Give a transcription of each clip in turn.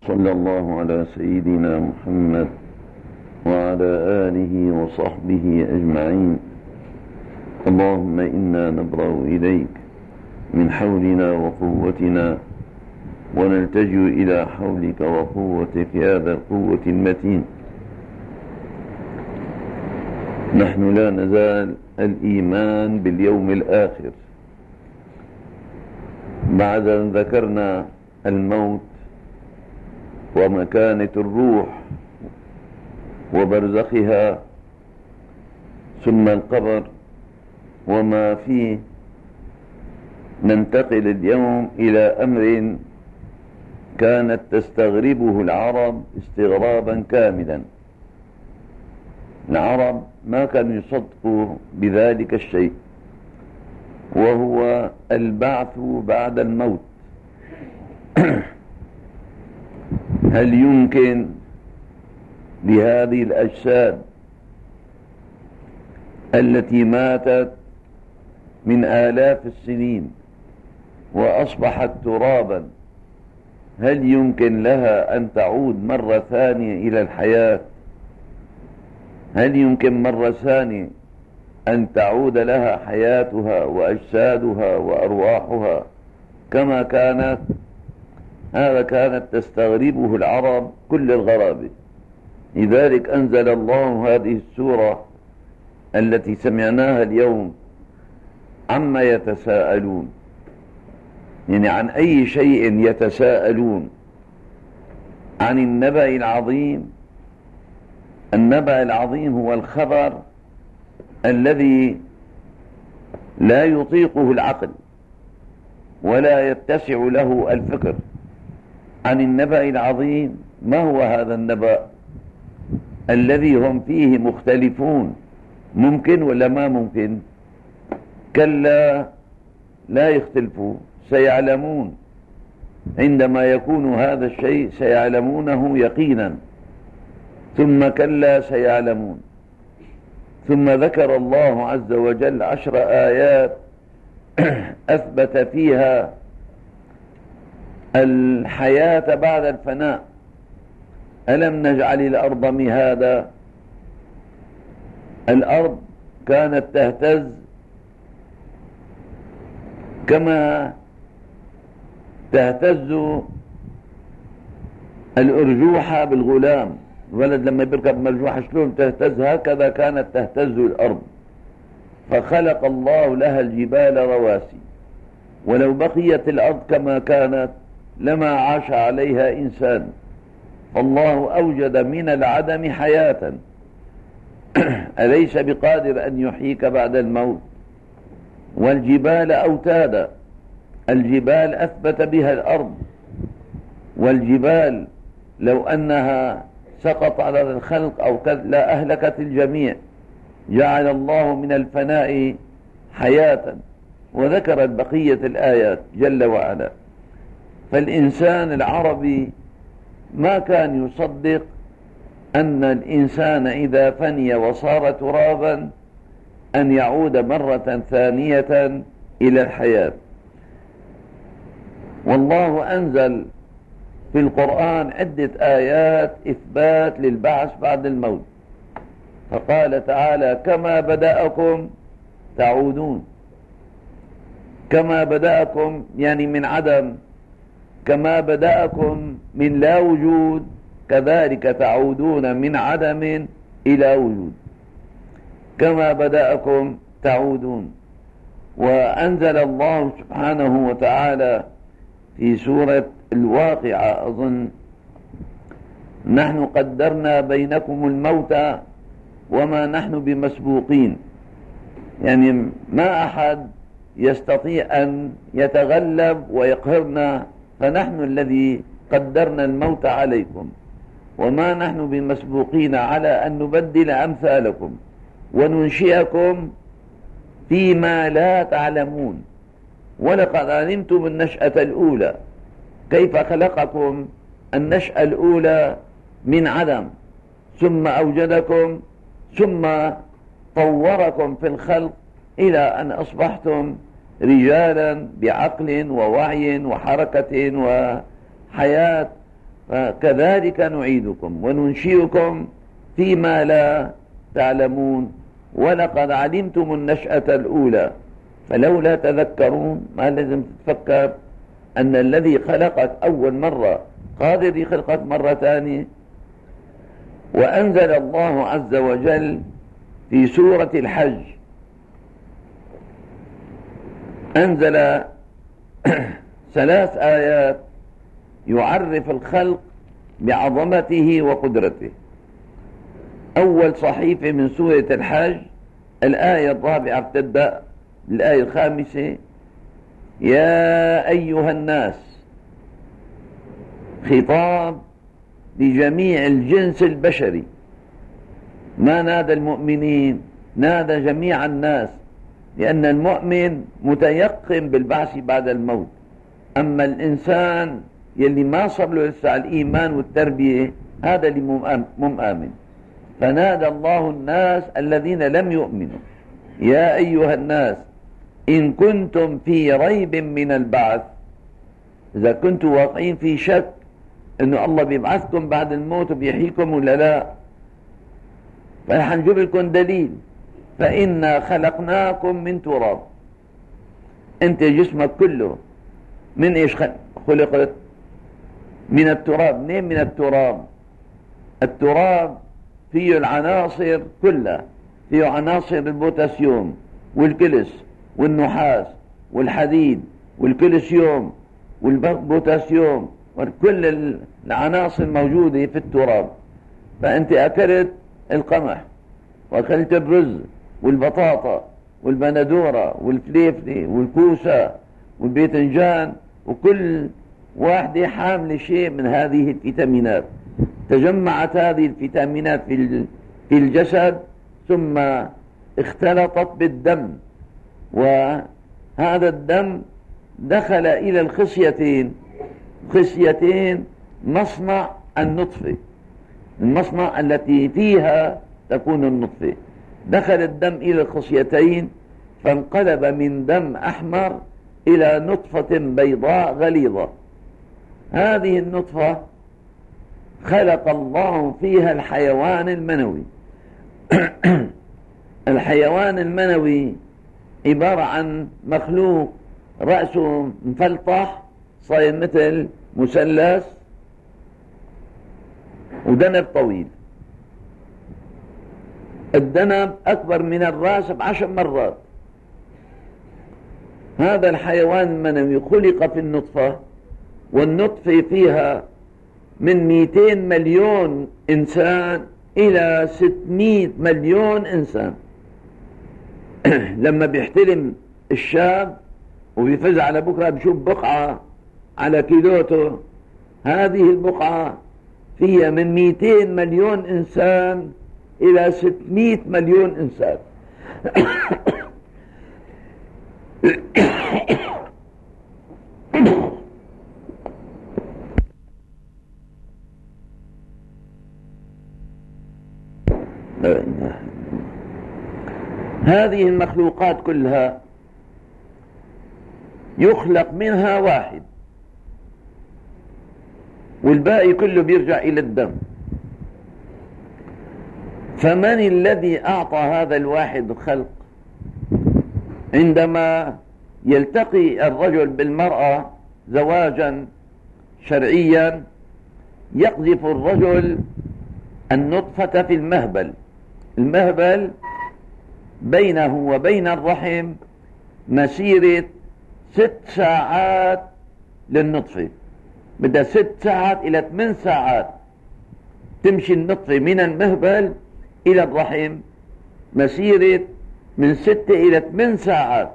صلى الله على سيدنا محمد وعلى آله وصحبه أجمعين. اللهم إنا نبرأ إليك من حولنا وقوتنا ونلتجئ إلى حولك وقوتك يا ذا القوة المتين. نحن لا نزال الإيمان باليوم الآخر بعد أن ذكرنا الموت ومكانة الروح وبرزخها ثم القبر وما فيه. ننتقل اليوم إلى أمر كانت تستغربه العرب استغرابا كاملا. العرب ما كانوا يصدقوا بذلك الشيء، وهو البعث بعد الموت. هل يمكن لهذه الأجساد التي ماتت من آلاف السنين وأصبحت ترابا، هل يمكن لها أن تعود مرة ثانية إلى الحياة؟ هل يمكن مرة ثانية أن تعود لها حياتها وأجسادها وأرواحها كما كانت؟ هذا كانت تستغربه العرب كل الغرابة. لذلك أنزل الله هذه السورة التي سمعناها اليوم: عما يتساءلون، يعني عن أي شيء يتساءلون؟ عن النبأ العظيم. النبأ العظيم هو الخبر الذي لا يطيقه العقل ولا يتسع له الفكر. عن النبأ العظيم. ما هو هذا النبأ الذي هم فيه مختلفون؟ ممكن ولا ما ممكن؟ كلا لا يختلفوا، سيعلمون. عندما يكون هذا الشيء سيعلمونه يقينا، ثم كلا سيعلمون. ثم ذكر الله عز وجل 10 آيات أثبت فيها الحياة بعد الفناء. ألم نجعل الأرض مهادا؟ الأرض كانت تهتز كما تهتز الأرجوحة بالغلام. الولد لما بيركب مرجوحة شلون تهتز؟ هكذا كانت تهتز الأرض. فخلق الله لها الجبال رواسي، ولو بقيت الأرض كما كانت لما عاش عليها إنسان. فالله أوجد من العدم حياة. أليس بقادر أن يحييك بعد الموت؟ والجبال أوتادا. الجبال أثبت بها الأرض، والجبال لو أنها سقط على الخلق أو لا أهلكت الجميع. جعل الله من الفناء حياة، وذكرت بقية الآيات جل وعلا. فالإنسان العربي ما كان يصدق أن الإنسان إذا فني وصار ترابا أن يعود مرة ثانية إلى الحياة. والله أنزل في القرآن عدة آيات إثبات للبعث بعد الموت. فقال تعالى: كما بدأكم تعودون. كما بدأكم يعني من عدم، كما بدأكم من لا وجود كذلك تعودون من عدم إلى وجود. كما بدأكم تعودون. وأنزل الله سبحانه وتعالى في سورة الواقعة أظن: نحن قدرنا بينكم الموت وما نحن بمسبوقين. يعني ما أحد يستطيع أن يتغلب ويقهرنا، فنحن الذي قدرنا الموت عليكم، وما نحن بمسبوقين على أن نبدل أمثالكم وننشئكم فيما لا تعلمون. ولقد علمتم النشأة الأولى. كيف خلقكم النشأة الأولى من عدم، ثم أوجدكم، ثم طوركم في الخلق إلى أن أصبحتم رجالا بعقل ووعي وحركة وحياة فكذلك نعيدكم وننشئكم فيما لا تعلمون ولقد علمتم النشأة الأولى فلولا تذكرون. ما لازم تتفكر أن الذي خلقك أول مرة قادر يخلقك مرة ثانية. وأنزل الله عز وجل في سورة الحج أنزل 3 آيات يعرف الخلق بعظمته وقدرته. أول صحيفة من سورة الحج الآية 4 بتبدأ الآية 5: يا أيها الناس، خطاب لجميع الجنس البشري، ما نادى المؤمنين، نادى جميع الناس، لأن المؤمن متيقن بالبعث بعد الموت. أما الإنسان يلي ما صار له لسه الإيمان والتربية هذا اللي مو آمن. فنادى الله الناس الذين لم يؤمنوا: يا أيها الناس إن كنتم في ريب من البعث، إذا كنتم واقعين في شك إنه الله بيبعثكم بعد الموت وبيحييكم ولا لا، فحنجيب لكم دليل: فإنا خلقناكم من تراب. أنت جسمك كله من إيش خلقت؟ من التراب. منين من التراب؟ التراب فيه العناصر كلها، فيه عناصر البوتاسيوم والكلس والنحاس والحديد والكلسيوم والبوتاسيوم وكل العناصر موجودة في التراب. فأنت أكلت القمح وأكلت الرز والبطاطا والبندورة والفليفلي والكوسة والبيتنجان، وكل واحدة حاملة شيء من هذه الفيتامينات. تجمعت هذه الفيتامينات في الجسد ثم اختلطت بالدم، وهذا الدم دخل إلى الخصيتين مصنع النطفة، المصنع التي فيها تكون النطفة. دخل الدم إلى الخصيتين فانقلب من دم أحمر إلى نطفة بيضاء غليظة. هذه النطفة خلق الله فيها الحيوان المنوي. الحيوان المنوي عبارة عن مخلوق رأسه مفلطح صاير مثل مثلث ودنب طويل. الدنب أكبر من الرأس ب10 مرات. هذا الحيوان المنوي خلق في النطفة، والنطفة فيها من 200 مليون إنسان إلى 600 مليون إنسان. لما بيحتلم الشاب وبيفز على بكرة بشوف بقعة على كيلوته، هذه البقعة فيها من 200 مليون إنسان إلى 600 مليون إنسان. هذه المخلوقات كلها يخلق منها واحد والباقي كله بيرجع إلى الدم. فمن الذي أعطى هذا الواحد الخلق؟ عندما يلتقي الرجل بالمرأة زواجا شرعيا يقذف الرجل النطفة في المهبل. المهبل بينه وبين الرحم مسيرة 6 ساعات للنطفة، بدها 6 ساعات إلى 8 ساعات تمشي النطفة من المهبل إلى الرحم، مسيرة من 6 إلى 8 ساعات.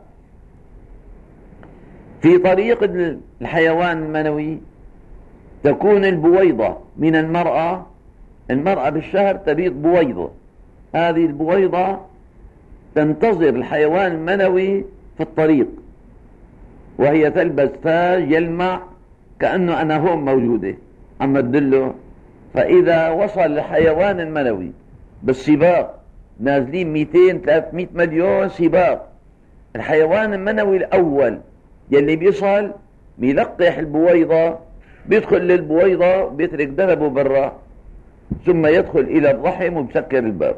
في طريق الحيوان المنوي تكون البويضة من المرأة بالشهر تبيض بويضة. هذه البويضة تنتظر الحيوان المنوي في الطريق وهي تلبس تاج يلمع كأنه أنا هون موجودة عم تدله. فإذا وصل الحيوان المنوي بالسباق، نازلين 200-300 مليون سباق، الحيوان المنوي الأول يلي بيصل بيلقح البويضة بيدخل للبويضة بيترك ذنبه برا، ثم يدخل إلى الرحم وبسكر الباب.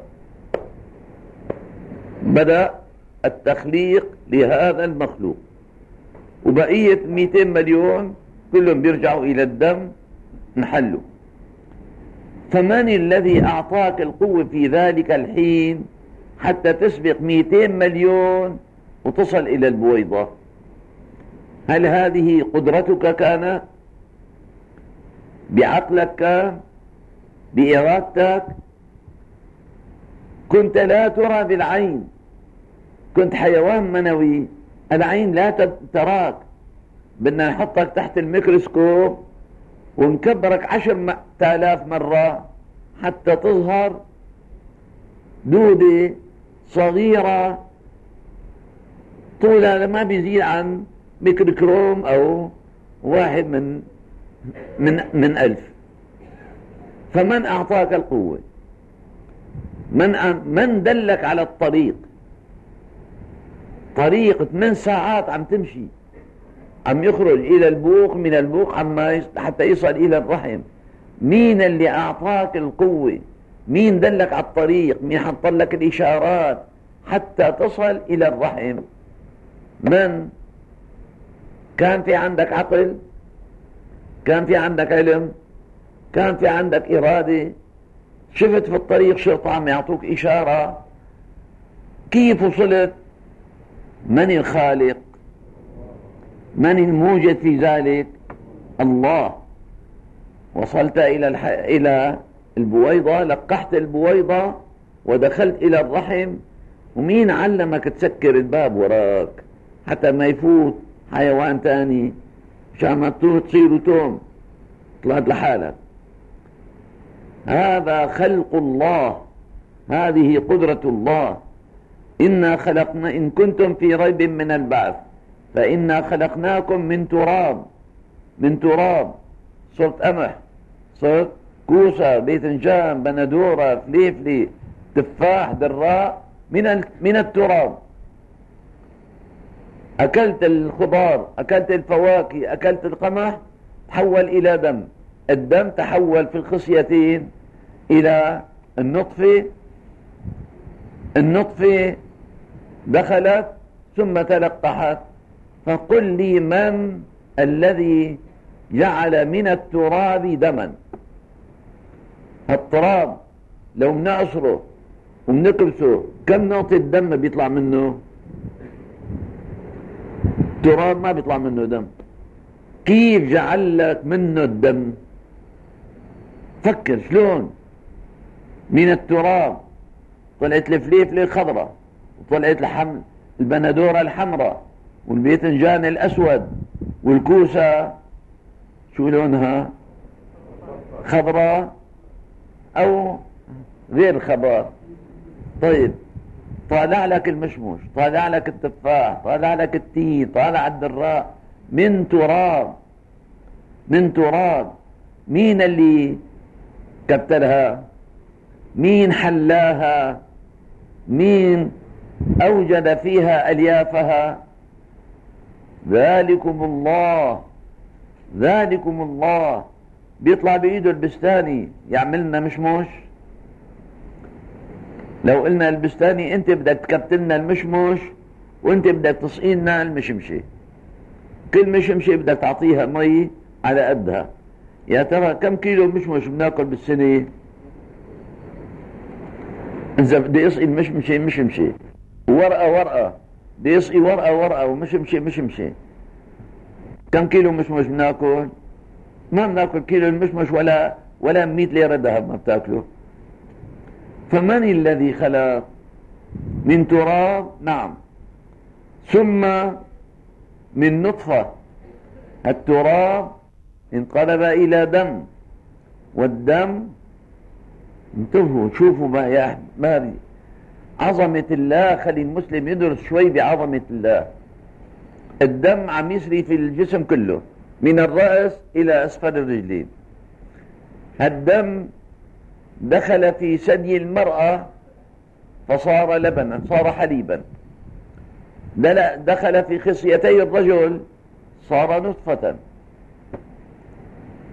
بدأ التخليق لهذا المخلوق، وبقية 200 مليون كلهم بيرجعوا إلى الدم نحله. فمن الذي أعطاك القوة في ذلك الحين حتى تسبق 200 مليون وتصل إلى البويضة؟ هل هذه قدرتك كانت؟ بعقلك كان؟ بإرادتك؟ كنت لا ترى بالعين، كنت حيوان منوي، العين لا تراك، بدنا نحطك تحت الميكروسكوب ونكبرك 10,000 مرة حتى تظهر دودة صغيرة طولها ما بيزيد عن ميكروكروم أو 1 من 1000. فمن أعطاك القوة؟ من دلك على الطريق؟ طريق 8 ساعات عم تمشي، عم يخرج إلى البوق، من البوق حتى يصل إلى الرحم. مين اللي أعطاك القوة؟ مين دلك على الطريق؟ مين حط لك الإشارات حتى تصل إلى الرحم؟ من؟ كان في عندك عقل؟ كان في عندك علم؟ كان في عندك إرادة؟ شفت في الطريق شرطة عم يعطوك إشارة؟ كيف وصلت؟ من الخالق؟ من الموجد في ذلك؟ الله. وصلت إلى البويضة، لقحت البويضة ودخلت إلى الرحم، ومين علمك تسكر الباب وراك حتى ما يفوت حيوان تاني مشان ما تصير توم طلعت لحالك؟ هذا خلق الله، هذه قدرة الله. إنا خلقنا، إن كنتم في ريب من البعث فإنا خلقناكم من تراب. من تراب صرت قمح، صرت كوسة، باذنجان، بندورة، فليفلي، تفاح، دراء من التراب. أكلت الخضار، أكلت الفواكه، أكلت القمح، تحول إلى دم. الدم تحول في الخصيتين إلى النطفة. النطفة دخلت ثم تلقحت. فقل لي من الذي جعل من التراب دما؟ التراب لو بنعصره وبنكبسه كم نقطة دم بيطلع منه؟ التراب ما بيطلع منه دم. كيف جعل لك منه الدم؟ فكر شلون. من التراب طلعت الفليفلة الخضراء، وطلعت البندورة الحمراء، والباذنجان الأسود، والكوسة شو لونها؟ خضراء أو غير خضراء. طيب طالع لك المشمش، طالع لك التفاح، طالع لك التين، طالع الدراء، من تراب. من تراب. مين اللي كبتلها؟ مين حلاها؟ مين أوجد فيها أليافها؟ ذلكم الله. ذلكم الله. بيطلع بإيده البستاني يعملنا مشمش. لو قلنا البستاني انت بدك تكبتلنا المشمش وانت بدك تسقينا المشمشة، كل مشمشة بدك تعطيها مي على قدها. يا ترى كم كيلو مشمش بناكل بالسنة؟ إذا بدي يسقي المشمشة مشمشة، ورقة ورقة، بدي يسقي ورقة ورقة، ومشمشة مشمشة، كم كيلو مشمش بناكل؟ ما بناكل كيلو المشمش ولا 100 ليرة ذهب ما بتاكله. فمن الذي خلق؟ من تراب، نعم، ثم من نطفة. التراب انقلب إلى دم، والدم، انتبهوا شوفوا بقى يا أحبابي عظمة الله. خلي المسلم يدرس شوي بعظمة الله. الدم عم يسري في الجسم كله من الرأس إلى أسفل الرجلين. الدم دخل في ثدي المرأة فصار لبنا، صار حليبا. دخل في خصيتي الرجل صار نطفة.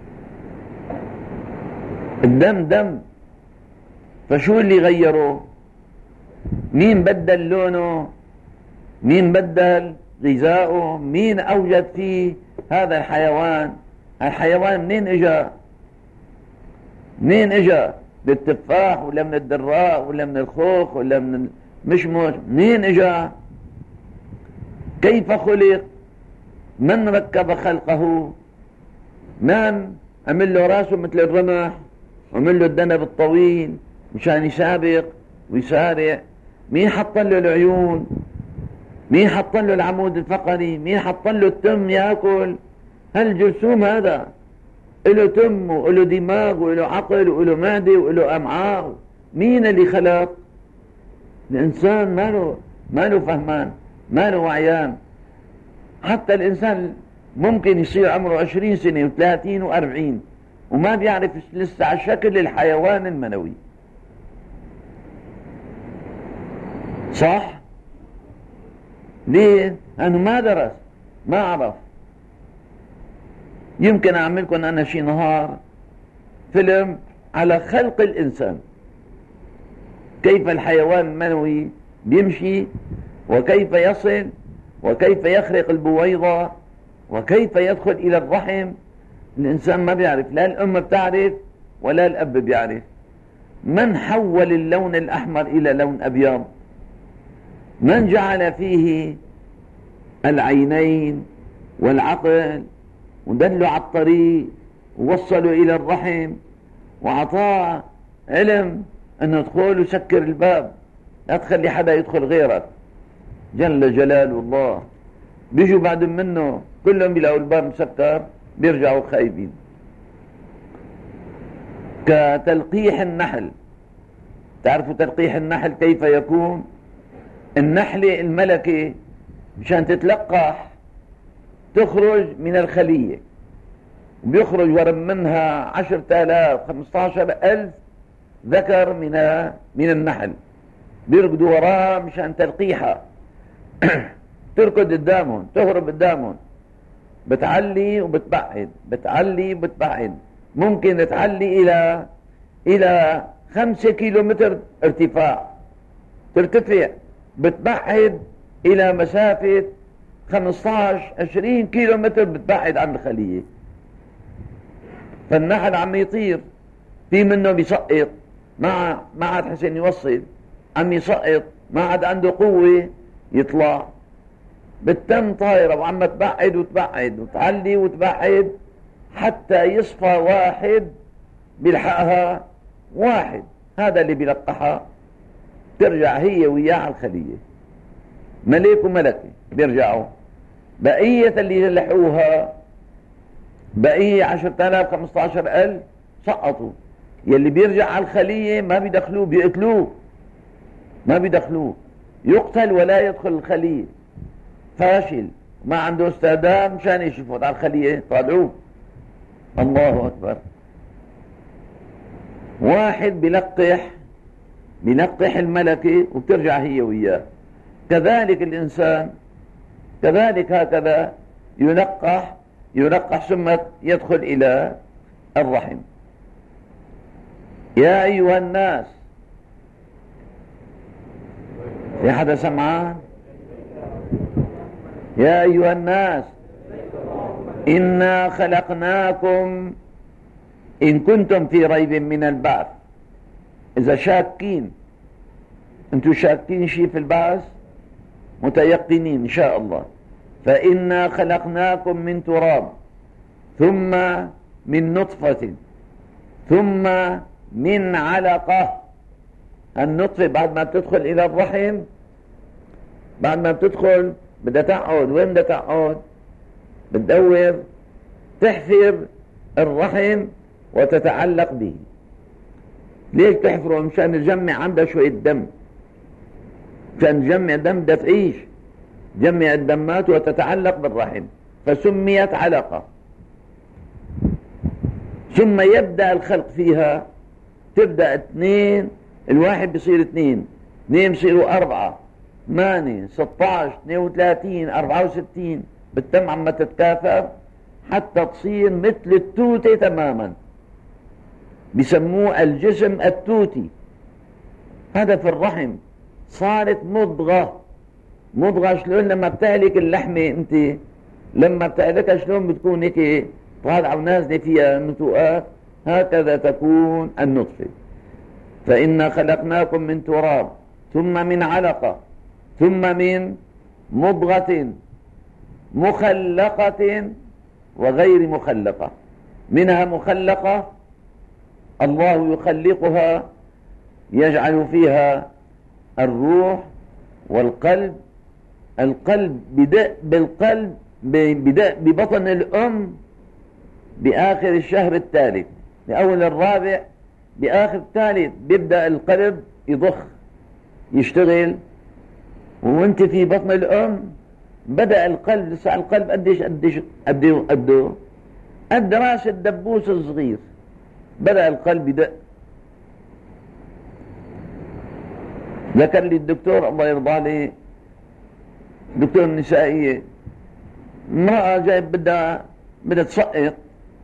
الدم دم، فشو اللي غيره؟ مين بدل لونه؟ مين بدل غذاؤه؟ مين أوجد فيه هذا الحيوان؟ الحيوان منين اجا؟ منين اجا؟ من التفاح ولا من الدراء ولا من الخوخ ولا من المشمش؟ منين اجا؟ كيف خلق؟ من ركب خلقه؟ من عمل له راسه مثل الرمح وعمل له الذنب الطويل مشان يسابق ويسارع؟ مين حط له العيون؟ مين حط له العمود الفقري؟ مين حط له التم ياكل؟ هالجرثوم هذا له تم وله دماغ وله عقل وله معدة وله أمعاء. مين اللي خلق؟ الإنسان ما له فهمان، ما له وعيان. حتى الإنسان ممكن يصير عمره 20 سنة و30 و40 وما بيعرف لسه على شكل الحيوان المنوي. صح؟ ليه؟ أنه ما درس، ما عرف. يمكن أعملكم أنا شي نهار فيلم على خلق الإنسان، كيف الحيوان المنوي بيمشي وكيف يصل وكيف يخرق البويضة وكيف يدخل إلى الرحم. الإنسان ما بيعرف، لا الأم بتعرف ولا الأب بيعرف. من حول اللون الأحمر إلى لون أبيض؟ من جعل فيه العينين والعقل ودله على الطريق ووصلوا إلى الرحم وعطاه علم أنه ادخل وسكر الباب، لا تخلي حدا يدخل غيرك، جل جلال الله. بيجوا بعد منه كلهم بيلاقوا الباب مسكر بيرجعوا خايبين. كتلقيح النحل، تعرفوا تلقيح النحل كيف يكون؟ النحلة الملكة مشان تتلقح تخرج من الخلية، وبيخرج ورا منها 10,000 15,000 ذكر من النحل بيركضوا وراها مشان تلقيحها. تركض قدامهم، تهرب قدامهم، بتعلي وبتبعد، بتعلي وبتبعد. ممكن تعلي إلى 5 كيلومتر ارتفاع، ترتفع، بتبعد إلى مسافة 15-20 كيلومتر، بتبعد عن الخلية. فالنحل عم يطير، في منه بيسقط، ما عاد حسن يوصل، عم يسقط، ما عاد عنده قوة يطلع، بالتم طايرة وعم تبعد وتبعد وتعلي وتبعد حتى يصفى واحد بيلحقها. واحد هذا اللي بيلقحها، ترجع هي وياه على الخلية، ملك وملكة بيرجعوا. بقية اللي لحقوها، بقية 10,000 15,000 سقطوا. يلي بيرجع على الخلية ما بيدخلوه، بيقتلوه، ما بيدخلوه، يقتل ولا يدخل الخلية. فاشل، ما عنده استعداد مشان يشوفوا على الخلية، طالعوه. الله أكبر. واحد بيلقح الملكة وبترجع هي وياه. كذلك الإنسان، كذلك هكذا يلقح ثم يدخل إلى الرحم. يا أيها الناس، في حدا سمعان؟ يا أيها الناس إنا خلقناكم إن كنتم في ريب من البعث. إذا شاكين، أنتم شاكين شيء في البعث، متيقنين إن شاء الله. فإنا خلقناكم من تراب ثم من نطفة ثم من علقة. النطفة بعد ما بتدخل إلى الرحم، بعد ما بتدخل بدها تقعد. وين بدها تقعد؟ بتدور تحفر الرحم وتتعلق به. ليش تحفره؟ مشان نجمع عندها شوية دم، مشان نجمع دم بدها تعيش، جمع الدمات وتتعلق بالرحم، فسميت علقة. ثم يبدأ الخلق فيها، تبدأ 2، الواحد بيصير 2 بيصيروا 4 8 16 32 64، بالتم عم تتكاثر حتى تصير مثل التوتة تماما. بسموه الجسم التوتي. هذا في الرحم صارت مضغة شلون لما بتهلك اللحمة انت لما بتهلكها شلون بتكون هيك طالعة ونازلة فيها نتوءات، هكذا تكون النطفة. فإنا خلقناكم من تراب ثم من علقة ثم من مضغة مخلقة وغير مخلقة. منها مخلقة الله يخلقها يجعل فيها الروح والقلب. القلب بدأ ببطن الأم بآخر الشهر الثالث، بأول الرابع بآخر الثالث بيبدأ القلب يضخ يشتغل. وانت في بطن الأم بدأ القلب، لسه القلب قد راس الدبوس الصغير بدأ القلب يدق. ذكر لي الدكتور الله يرضى عليه، دكتور النسائية، امرأة جايب بدها تسقط،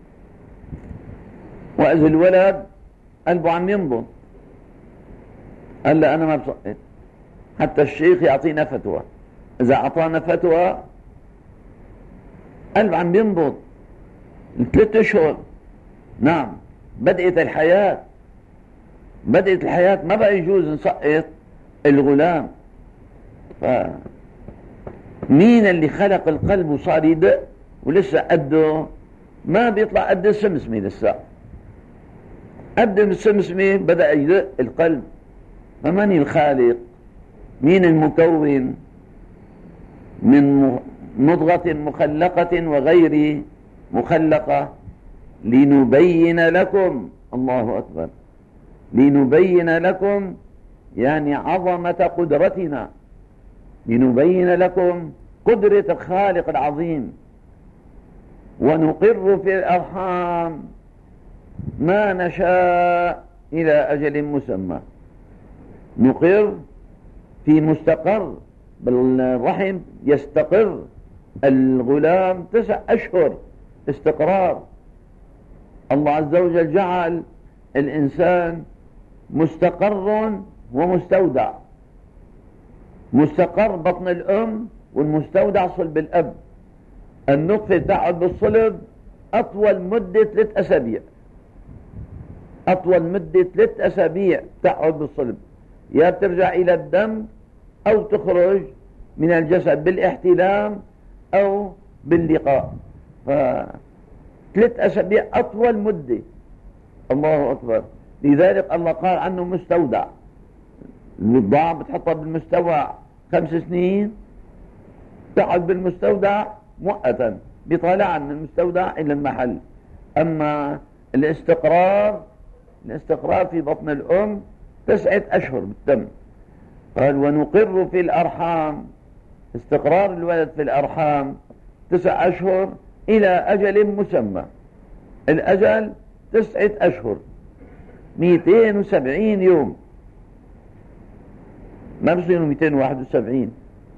وإذا الولد قلبه عم ينبض. قال لا أنا ما بسقط، حتى الشيخ يعطينا فتوى، إذا أعطانا فتوى قلب عم ينبض 3 أشهر. نعم بدأت الحياة ما بقى يجوز نسقط الغلام. مين اللي خلق القلب وصار يدق ولسه قده ما بيطلع قد السمسمة، لسه قد السمسمة بدأ يدق القلب. فمن الخالق؟ مين المكون؟ من مضغة مخلقة وغير مخلقة لنبين لكم. الله أكبر، لنبين لكم يعني عظمة قدرتنا، لنبين لكم قدرة الخالق العظيم. ونقر في الأرحام ما نشاء إلى أجل مسمى. نقر في مستقر بالرحم، يستقر الغلام 9 أشهر استقرار. الله عز وجل جعل الإنسان مستقر ومستودع. مستقر بطن الأم والمستودع صلب الأب. النطفة تقعد بالصلب أطول مدة 3 أسابيع، أطول مدة 3 أسابيع تقعد بالصلب، يا بترجع إلى الدم أو تخرج من الجسد بالاحتلام أو باللقاء. 3 أسابيع أطول مدة. الله أكبر. لذلك الله قال عنه مستودع. البضاعة بتحطها بالمستودع 5 سنين، تقعد بالمستودع مؤقتا، بيطالع من المستودع إلى المحل. أما الاستقرار في بطن الأم 9 أشهر بالتم. قال ونقر في الأرحام، استقرار الولد في الأرحام 9 أشهر إلى أجل مسمى. الأجل 9 أشهر 270 يوم، ما بصيروا 271،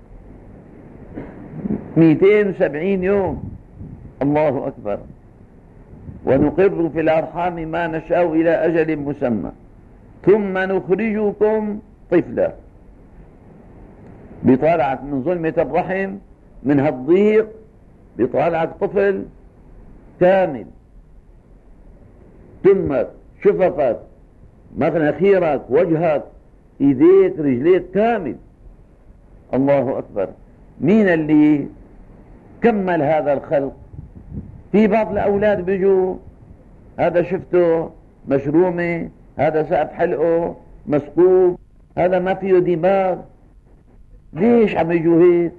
270 يوم. الله أكبر. ونقر في الأرحام ما نشاء إلى أجل مسمى ثم نخرجكم طفلا. بيطالعك من ظلمة الرحم، من هالضيق بيطالعك طفل كامل، تمك، شفقك، مناخيرك، وجهك، ايديك، رجليك، كامل. الله أكبر. مين اللي كمل هذا الخلق؟ في بعض الأولاد بيجوا هذا شفته مشرومة، هذا سقف حلقه مسقوب، هذا ما فيه دماغ. ليش عم يجوا هيك؟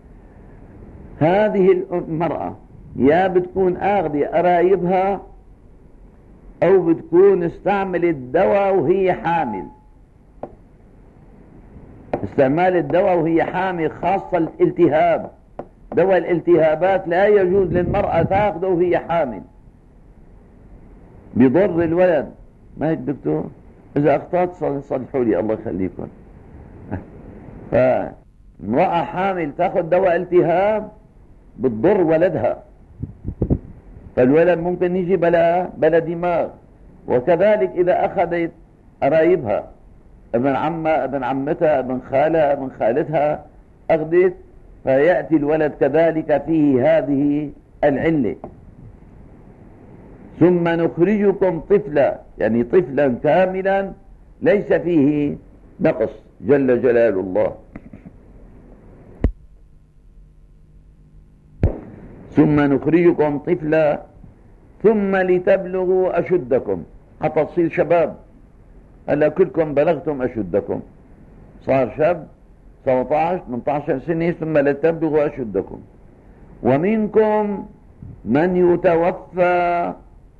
هذه المرأة يا بتكون آخذة قرايبها أو بتكون استعملت دواء وهي حامل. استعمال الدواء وهي حامل، خاصة الالتهاب، دواء الالتهابات لا يجوز للمرأة تاخذه وهي حامل، بيضر الولد. ما هيك دكتور؟ إذا أخطأت صلحوا لي الله يخليكم. فامرأة حامل تاخذ دواء التهاب بتضر ولدها، فالولد ممكن يجي بلا دماغ، وكذلك إذا أخذت قرايبها، ابن عمها، ابن عمتها، ابن خالها، ابن خالتها، أخذت، فيأتي الولد كذلك فيه هذه العلة. ثم نخرجكم طفلا، يعني طفلا كاملا ليس فيه نقص، جل جلال الله. ثم نخرجكم طفلا ثم لتبلغوا أشدكم، حتى تصير شباب. هلا كلكم بلغتم أشدكم، صار شاب 17 18 سنة، ثم لتبلغوا أشدكم. ومنكم من يتوفى،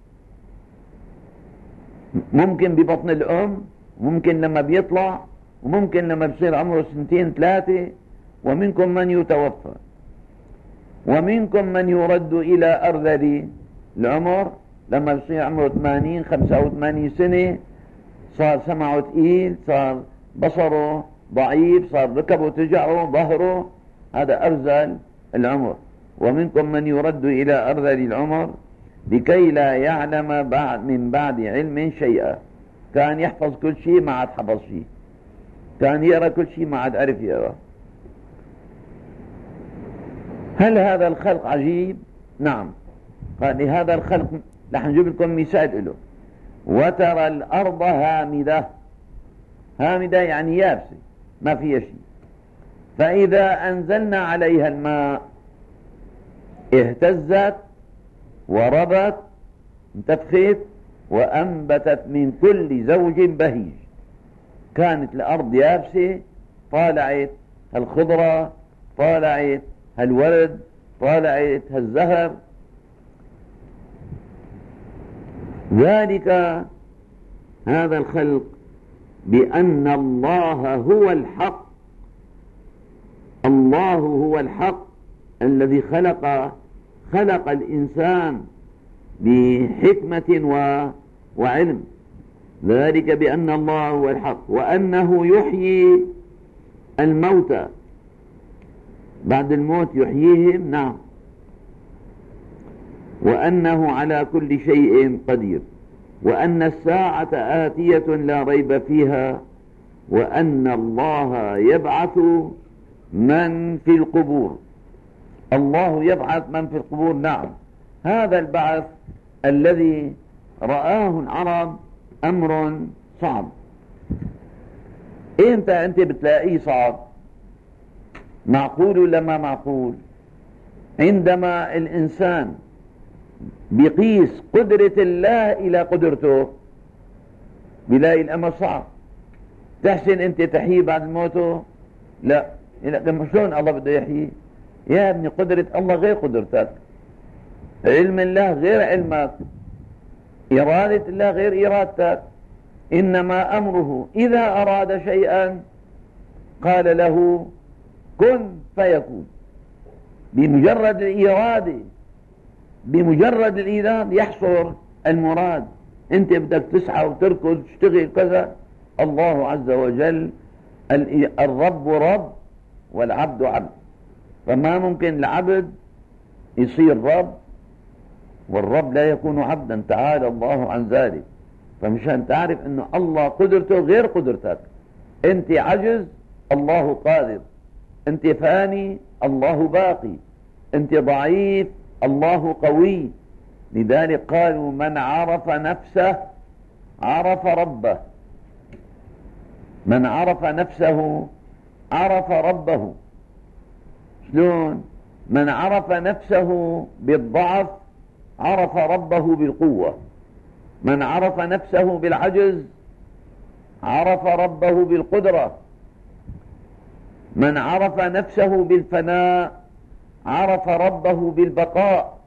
ممكن ببطن الأم، ممكن لما بيطلع، وممكن لما بصير عمره 2 3. ومنكم من يتوفى، ومنكم من يرد إلى أرذل العمر، لما بصير عمره 80 85 سنة، صار سمعه ثقيل، صار بصره ضعيف، صار ركبه تجعه ظهره، هذا أرذل العمر. ومنكم من يرد إلى أرذل العمر لكي لا يعلم من بعد علم شيئا. كان يحفظ كل شيء ما عاد حفظ شيء، كان يقرأ كل شيء ما عاد عرف يقرأ. هل هذا الخلق عجيب؟ نعم. قال لهذا الخلق رح نجيب لكم مثال له. وترى الأرض هامدة، هامدة يعني يابسة ما فيها شيء، فإذا أنزلنا عليها الماء اهتزت وربت، انتفخت، وأنبتت من كل زوج بهيج. كانت الأرض يابسة، طالعت الخضرة، طالعت الورد، طالعت الزهر. ذلك هذا الخلق بأن الله هو الحق. الله هو الحق الذي خلق الإنسان بحكمة وعلم. ذلك بأن الله هو الحق، وأنه يحيي الموتى، بعد الموت يحييهم. نعم. وأنه على كل شيء قدير، وأن الساعة آتية لا ريب فيها، وأن الله يبعث من في القبور. الله يبعث من في القبور. نعم. هذا البعث الذي رآه العرب أمر صعب. أنت بتلاقيه صعب؟ معقول ولا ما معقول؟ عندما الإنسان بيقيس قدرة الله إلى قدرته بيلاقي الأمر صعب. تحسن أنت تحيي بعد موته؟ لا. لما شلون الله بده يحيي؟ يا ابني قدرة الله غير قدرتك، علم الله غير علمك، إرادة الله غير إرادتك. إنما أمره إذا أراد شيئا قال له كن فيكون. بمجرد الإرادة، بمجرد الإيراد يحصل المراد. أنت بدك تسعى وتركض تشتغل كذا. الله عز وجل الرب رب والعبد عبد، فما ممكن العبد يصير رب والرب لا يكون عبدا، تعالى الله عن ذلك. فمشان تعرف أنه الله قدرته غير قدرتك. أنت عجز، الله قادر. أنت فاني، الله باقي. أنت ضعيف، الله قوي. لذلك قالوا من عرف نفسه عرف ربه، من عرف نفسه عرف ربه. شلون؟ من عرف نفسه بالضعف عرف ربه بالقوة، من عرف نفسه بالعجز عرف ربه بالقدرة، من عرف نفسه بالفناء عرف ربه بالبقاء.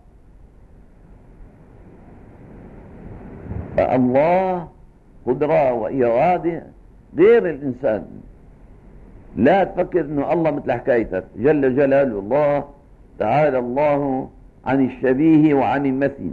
فالله قدرة وإرادة غير الإنسان. لا تفكر أنه الله مثل حكايتك، جل جلاله الله، تعالى الله عن الشبيه وعن المثيل.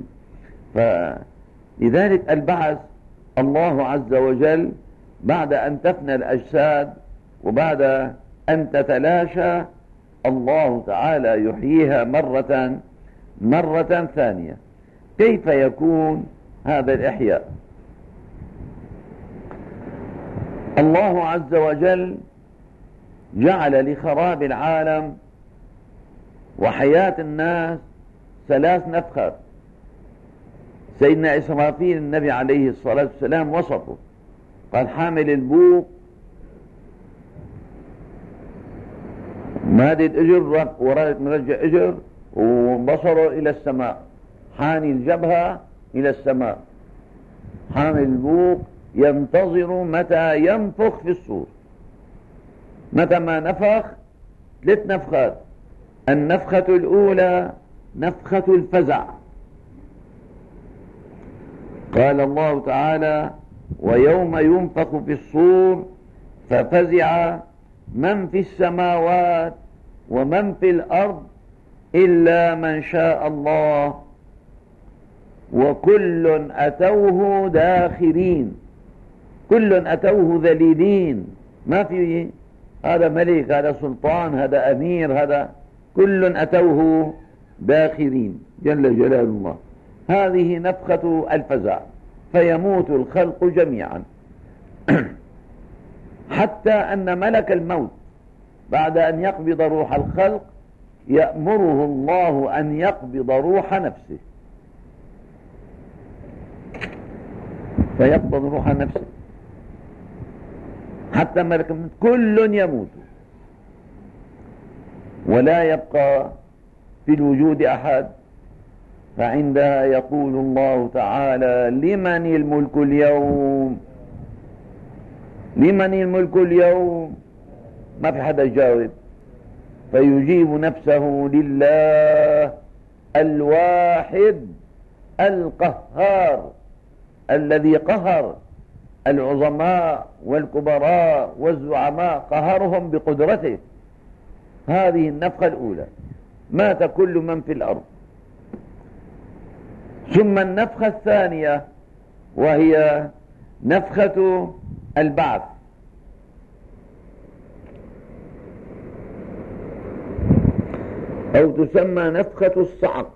فلذلك البعث الله عز وجل بعد أن تفنى الأجساد وبعد أن تتلاشى، الله تعالى يحييها مرة ثانية. كيف يكون هذا الإحياء؟ الله عز وجل جعل لخراب العالم وحياة الناس 3 نفخات. سيدنا إسرافيل النبي عليه الصلاة والسلام وصفه، قال: حامل البوق مادد اجر وراء مرجع اجر وبصره الى السماء، حاني الجبهة الى السماء. حامل البوق ينتظر متى ينفخ في الصور. متى ما نفخ 3 نفخات. النفخة الأولى نفخة الفزع، قال الله تعالى: ويوم ينفخ في الصور ففزع من في السماوات ومن في الأرض إلا من شاء الله وكل أتوه داخرين. كل أتوه ذليلين، ما في هذا ملك، هذا سلطان، هذا أمير، هذا كل أتوه داخرين جل جلال الله. هذه نفخة الفزع، فيموت الخلق جميعا. حتى أن ملك الموت بعد أن يقبض روح الخلق يأمره الله أن يقبض روح نفسه، فيقبض روح نفسه. حتى ملك الموت كل يموت ولا يبقى في الوجود أحد. فعندها يقول الله تعالى: لمن الملك اليوم؟ لمن الملك اليوم؟ ما في حدا يجاوب، فيجيب نفسه: لله الواحد القهار، الذي قهر العظماء والكبراء والزعماء، قهرهم بقدرته. هذه النفخة الأولى، مات كل من في الأرض. ثم النفخة الثانية وهي نفخة البعث، أو تسمى نفخة الصعق.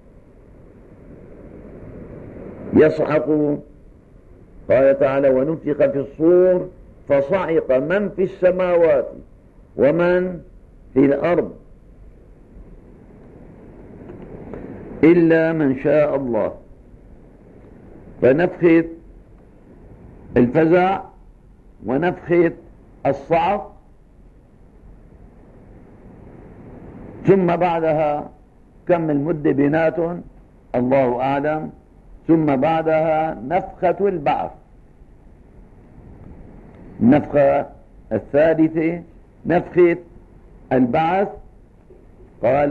يصعق، قال تعالى: ونفخ في الصور فصعق من في السماوات ومن في الأرض إلا من شاء الله. فنفخة الفزع ونفخة الصعق، ثم بعدها كم المدة بيناتهم الله أعلم. ثم بعدها نفخة البعث، النفخة الثالثة نفخة البعث. قال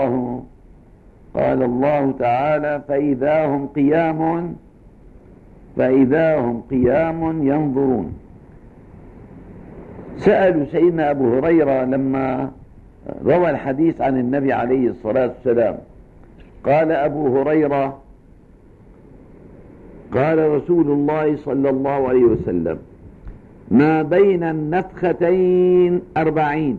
الله تعالى: فإذا هم قيام ينظرون. سألوا سيدنا أبو هريرة لما روى الحديث عن النبي عليه الصلاة والسلام، قال أبو هريرة: قال رسول الله صلى الله عليه وسلم: ما بين النفختين 40.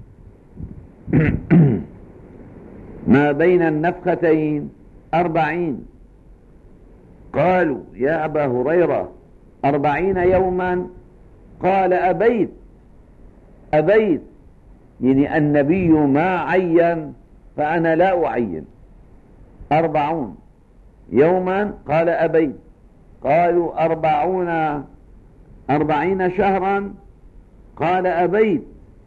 ما بين النفختين 40. قالوا: يا أبا هريرة 40 يوما؟ قال: أبيت يعني النبي ما عين فأنا لا أعين. 40 يوما، قال: أبيت. قالوا: 40 شهرا؟ قال: أبيت.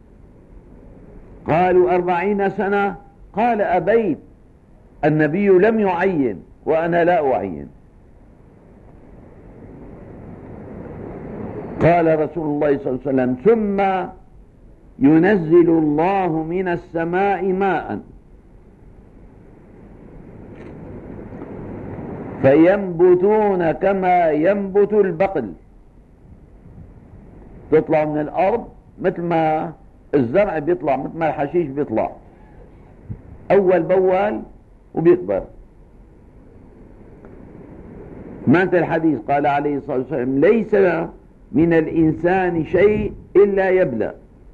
قالوا: 40 سنة؟ قال: أبيت. النبي لم يعين وأنا لا أعين. قال رسول الله صلى الله عليه وسلم: ثم ينزل الله من السماء ماء فينبتون كما ينبت البقل. تطلع من الأرض مثل ما الزرع بيطلع، مثل ما الحشيش بيطلع أول بأول وبيكبر. مات الحديث. قال عليه الصلاة والسلام: ليس من الإنسان شيء إلا يبلى.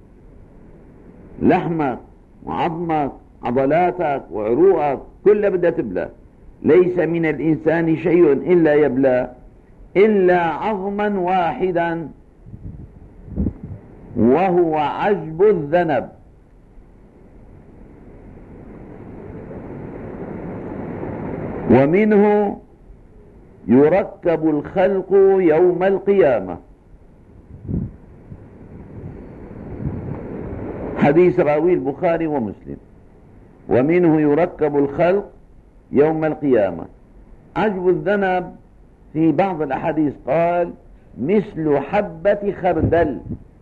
لحمك وعظمك عضلاتك وعروقك كلها بدها تبلى. ليس من الإنسان شيء إلا يبلى إلا عظما واحدا وهو عجب الذنب. ومنه يركب الخلق يوم القيامة. حديث راوي البخاري ومسلم. ومنه يركب الخلق يوم القيامة. عجب الذنب في بعض الأحاديث قال مثل حبة خردل،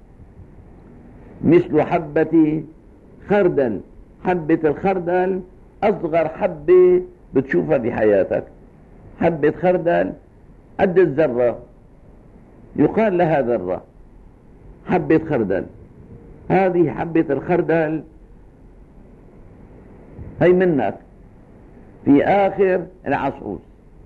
مثل حبة خردل. حبة الخردل أصغر حبة بتشوفها بحياتك، حبة خردل قد الذرة، يقال لها ذرة، حبة خردل. هذه حبة الخردل هي منك في آخر العصعوص،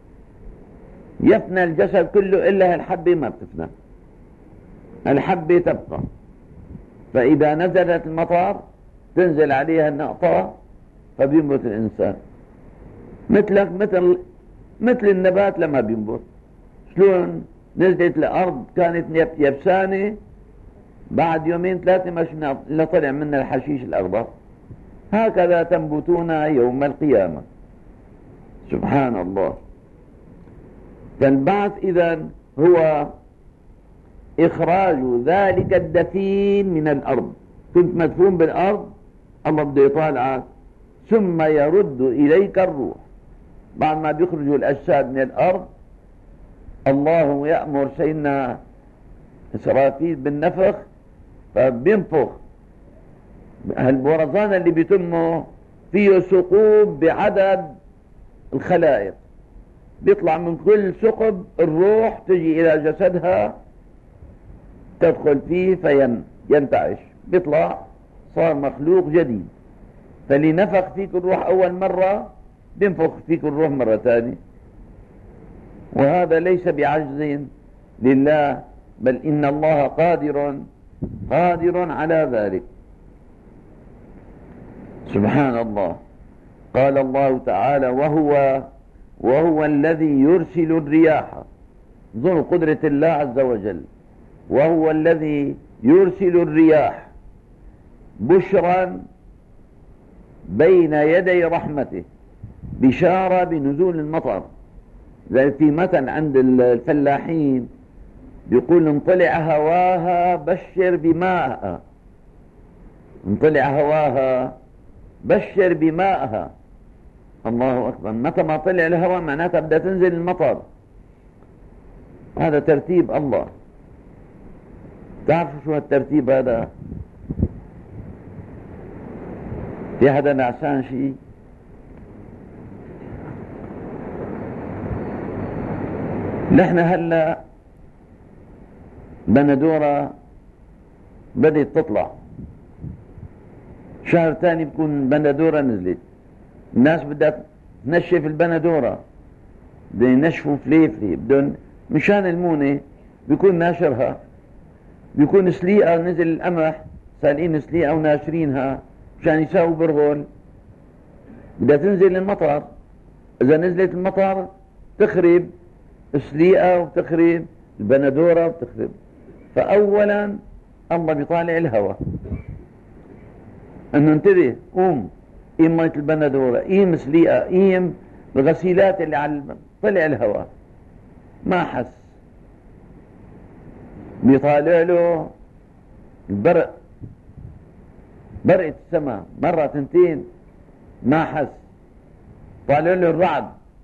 يفنى الجسد كله إلا الحبة ما بتفنى، الحبة تبقى. فإذا نزلت المطر تنزل عليها النقطة فبينبت الإنسان. مثلك مثل النبات لما بينبت، شلون نزلت الأرض كانت يبسانة، بعد يومين ثلاثة مش طلع منها الحشيش الأخضر. هكذا تنبتون يوم القيامة. سبحان الله. فالبعث إذن هو إخراج ذلك الدفين من الأرض. كنت مدفون بالأرض، الله بده يطالعك ثم يرد إليك الروح. بعد ما بيخرجوا الأجساد من الأرض الله يأمر سيدنا إسرافيل بالنفخ، فبينفخ. البرزان اللي بيتمه فيه ثقوب بعدد الخلائق، بيطلع من كل ثقب الروح تجي إلى جسدها تدخل فيه فينتعش، بيطلع صار مخلوق جديد. فاللي نفخ فيك الروح أول مرة بينفخ فيك الروح مرة ثانية. وهذا ليس بعجز لله، بل إن الله قادر على ذلك. سبحان الله. قال الله تعالى وهو الذي يرسل الرياح. ذو قدرة الله عز وجل. وهو الذي يرسل الرياح بشرا بين يدي رحمته، بشارة بنزول المطر. زي في مثل عند الفلاحين بيقول انطلع هواها بشر بماءها، انطلع هواها بشر بماءها. الله أكبر. متى ما طلع الهواء معناتها بدها تنزل المطر. هذا ترتيب الله. تعرفوا شو الترتيب هذا؟ في حدا نعسان شيء؟ نحن هلا بندورة بدأت تطلع، شهر تاني بكون بندورة نزلت. الناس بدها تنشف البندورة، بدهم ينشفوا فليفلي، بدهم مشان المونة بيكون ناشرها، بيكون سليقة نزل القمح سالقين سليقة وناشرينها مشان يساووا برغل. بدها تنزل المطر، إذا نزلت المطر تخرب سليقة وتخرب البندورة وتخرب. فأولا الله بيطالع الهواء انه انتبه، قوم قيم مية البندورة، قيم سليقة، قيم الغسيلات اللي على طلع الهواء. ما حس، بيطالع له البرق، برقة السماء مرة تنتين، ما حس. طالع له الرعد،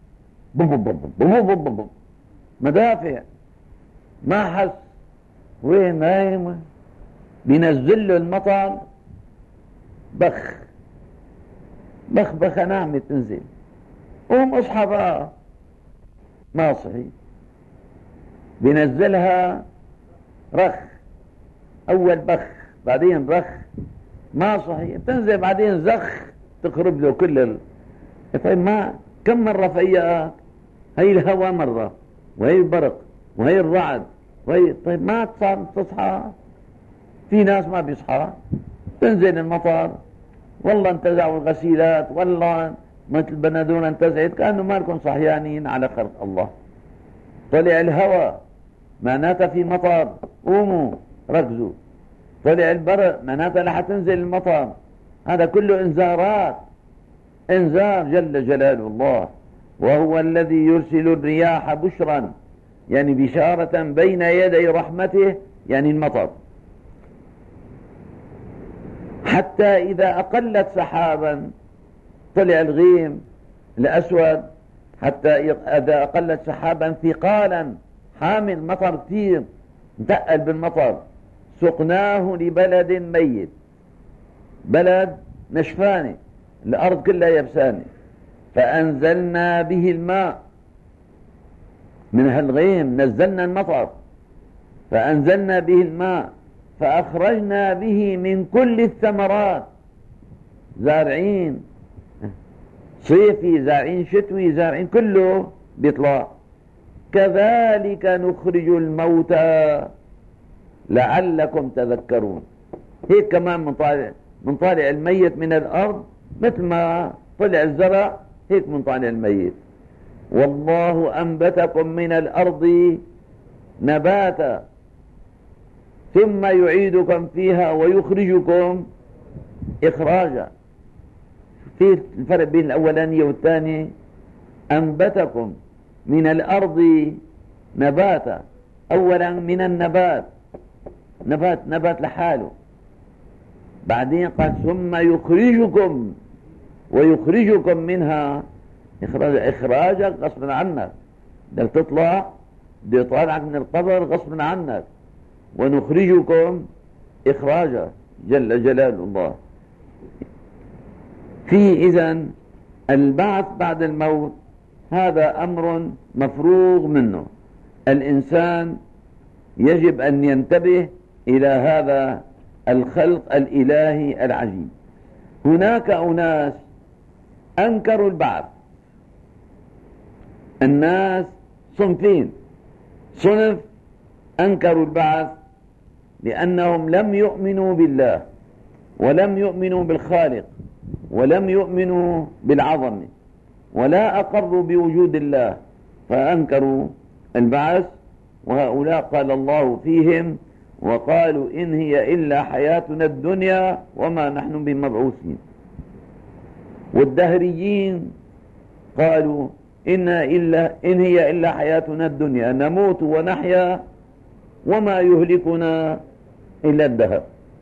مدافع، ما حس. وين نايم؟ بينزل له المطر بخ بخ بخ نعمة تنزل. قوم اصحى بقى، ما صحي. بينزلها رخ، اول بخ بعدين رخ، ما صحي. بتنزل بعدين زخ، تخرب له كل طيب ما كم مرة فيها؟ هي الهواء مرة، وهي البرق، وهي الرعد، وهي طيب ما تصحى. في ناس ما بيصحى، تنزل المطر، والله انتزعوا الغسيلات، والله مثل البندورة انتزعت، كأنه ما لكم صحيانين على خلق الله. طلع الهواء معناتها في مطر، قوموا ركزوا. طلع البرق معناتها رح تنزل المطر. هذا كله انذارات، انذار جل جلال الله. وهو الذي يرسل الرياح بشرا، يعني بشارة بين يدي رحمته، يعني المطر. حتى إذا أقلت سحابا، طلع الغيم الأسود، حتى إذا أقلت سحابا ثقالا حامل مطر كثير انتقل بالمطر، سقناه لبلد ميت، بلد نشفانة، الأرض كلها يبسانة، فأنزلنا به الماء. من هالغيم نزلنا المطر، فأنزلنا به الماء فأخرجنا به من كل الثمرات، زارعين صيفي، زارعين شتوي، زارعين كله بيطلع. كذلك نخرج الموتى لعلكم تذكرون. هيك كمان من طالع الميت من الأرض، مثل ما طلع الزرع هيك من طالع الميت. والله أنبتكم من الأرض نباتا ثم يعيدكم فيها ويخرجكم إخراجا. في الفرق بين الأولانية والثانية. أنبتكم من الأرض نباتا، أولا من النبات، نبات لحاله، بعدين قال ثم يخرجكم ويخرجكم منها إخراجا غصبا عنك. بدك تطلع، بده يطلعك من القبر غصبا عنك. ونخرجكم إخراجا جل جلال الله. في إذن البعث بعد الموت هذا أمر مفروغ منه. الإنسان يجب أن ينتبه إلى هذا الخلق الإلهي العجيب. هناك أناس أنكروا البعث. الناس صنفين: صنف أنكروا البعث لأنهم لم يؤمنوا بالله، ولم يؤمنوا بالخالق، ولم يؤمنوا بالعظمة، ولا أقروا بوجود الله، فأنكروا البعث. وهؤلاء قال الله فيهم: وقالوا إن هي إلا حياتنا الدنيا وما نحن بمبعوثين. والدهريين قالوا إن هي إلا حياتنا الدنيا نموت ونحيا وما يهلكنا إلا الدهر.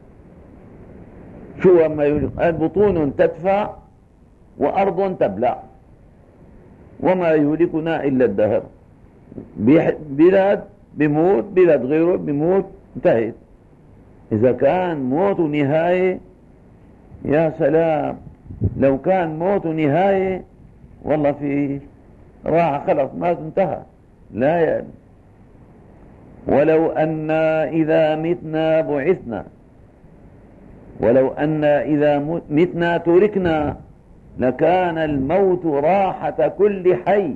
شو ما يهلك؟ بطون تدفع وأرض تبلع، وما يهلكنا إلا الدهر. بلاد بموت، بلاد غيره بموت، انتهت. إذا كان موت نهاية، يا سلام، لو كان موت نهاية والله في راح خلص ما انتهى. لا يعني. ولو أن إذا متنا بعثنا، ولو أن إذا متنا تركنا لكان الموت راحة كل حي،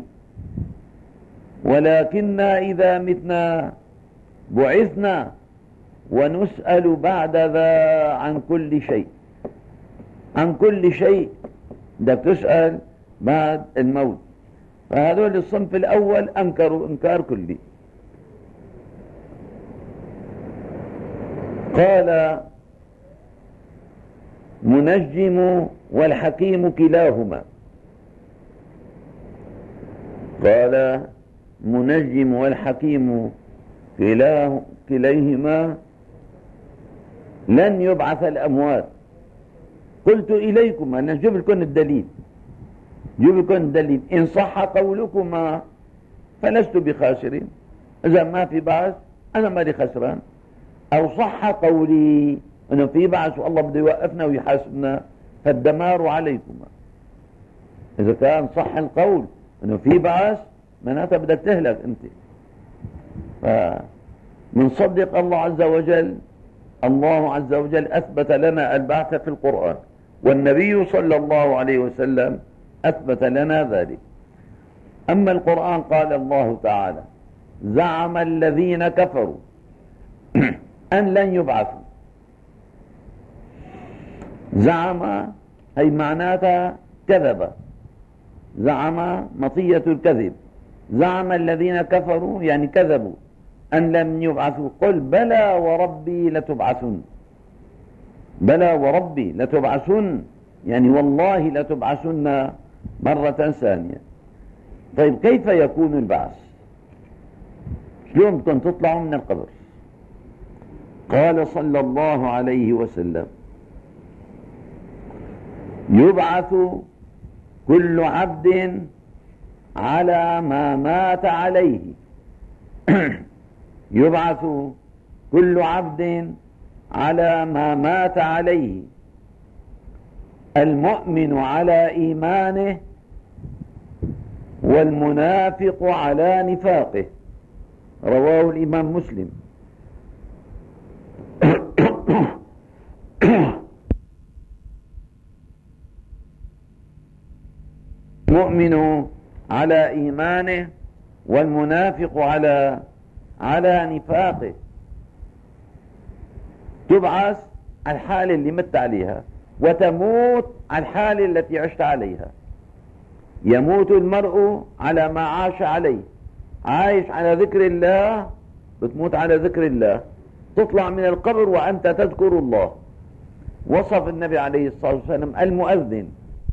ولكننا إذا متنا بعثنا ونسأل بعد ذا عن كل شيء. عن كل شيء بدك تسأل بعد الموت. فهذول الصنف الأول أنكروا إنكار كلي. قال منجم والحكيم كلاهما. قال منجم والحكيم كليهما لن يبعث الأموات. قلت إليكم، أنا جيب لكم الدليل، جيب لكم الدليل. إن صح قولكما فلست بخاسرين. إذا ما في بعث أنا مالي خسران. أو صح قولي أنه في بعث والله بده يوقفنا ويحاسبنا فالدمار عليكما. إذا كان صح القول أنه في بعث معناتها بدك تهلك أنت. فمن صدق الله عز وجل، الله عز وجل أثبت لنا البعث في القرآن، والنبي صلى الله عليه وسلم أثبت لنا ذلك. أما القرآن قال الله تعالى: زعم الذين كفروا أن لن يبعثوا. زعم هي معناتها كذب. زعم مطية الكذب، زعم الذين كفروا يعني كذبوا أن لم يبعثوا، قل بلى وربي لتبعثن، بلى وربي لتبعثن، يعني والله لتبعثن مرة ثانية. طيب كيف يكون البعث؟ شلون بدكم تطلعوا من القبر؟ قال صلى الله عليه وسلم: يبعث كل عبد على ما مات عليه يبعث كل عبد على ما مات عليه، المؤمن على إيمانه والمنافق على نفاقه. رواه الإمام مسلم. المؤمن على إيمانه والمنافق على نفاقه. تبعث الحالة اللي مت عليها، وتموت الحالة التي عشت عليها. يموت المرء على ما عاش عليه، عايش على ذكر الله، بتموت على ذكر الله، تطلع من القبر وأنت تذكر الله. وصف النبي عليه الصلاة والسلام المؤذن: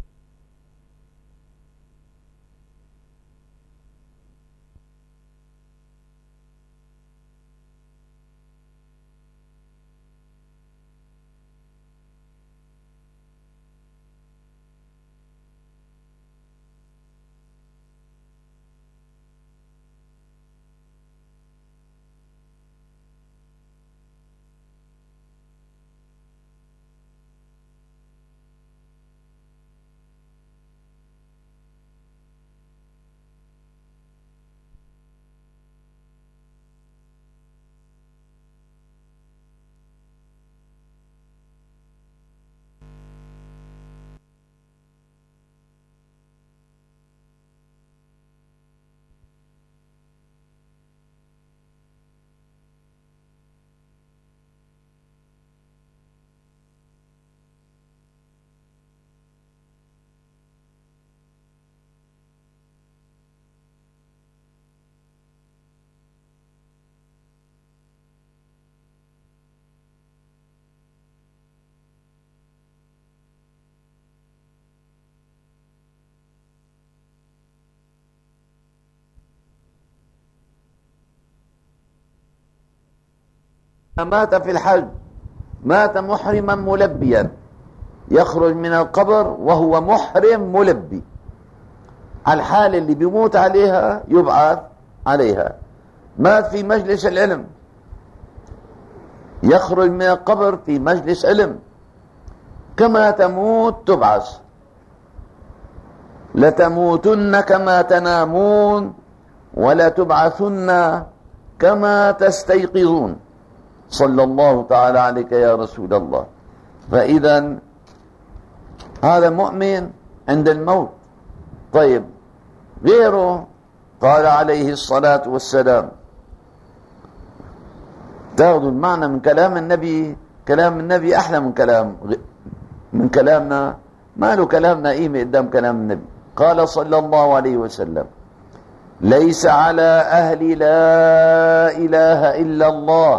مات في الحج، مات محرما ملبيا، يخرج من القبر وهو محرم ملبي. الحالة اللي بيموت عليها يبعث عليها. مات في مجلس العلم، يخرج من القبر في مجلس علم. كما تموت تبعث. لتموتن كما تنامون ولا تبعثن كما تستيقظون. صلى الله تعالى عليك يا رسول الله. فإذا هذا مؤمن عند الموت. طيب غيره قال عليه الصلاة والسلام، تاخذوا المعنى من كلام النبي. كلام النبي أحلى من كلامنا. ما له كلامنا قيمة قدام كلام النبي. قال صلى الله عليه وسلم: ليس على أهل لا إله إلا الله،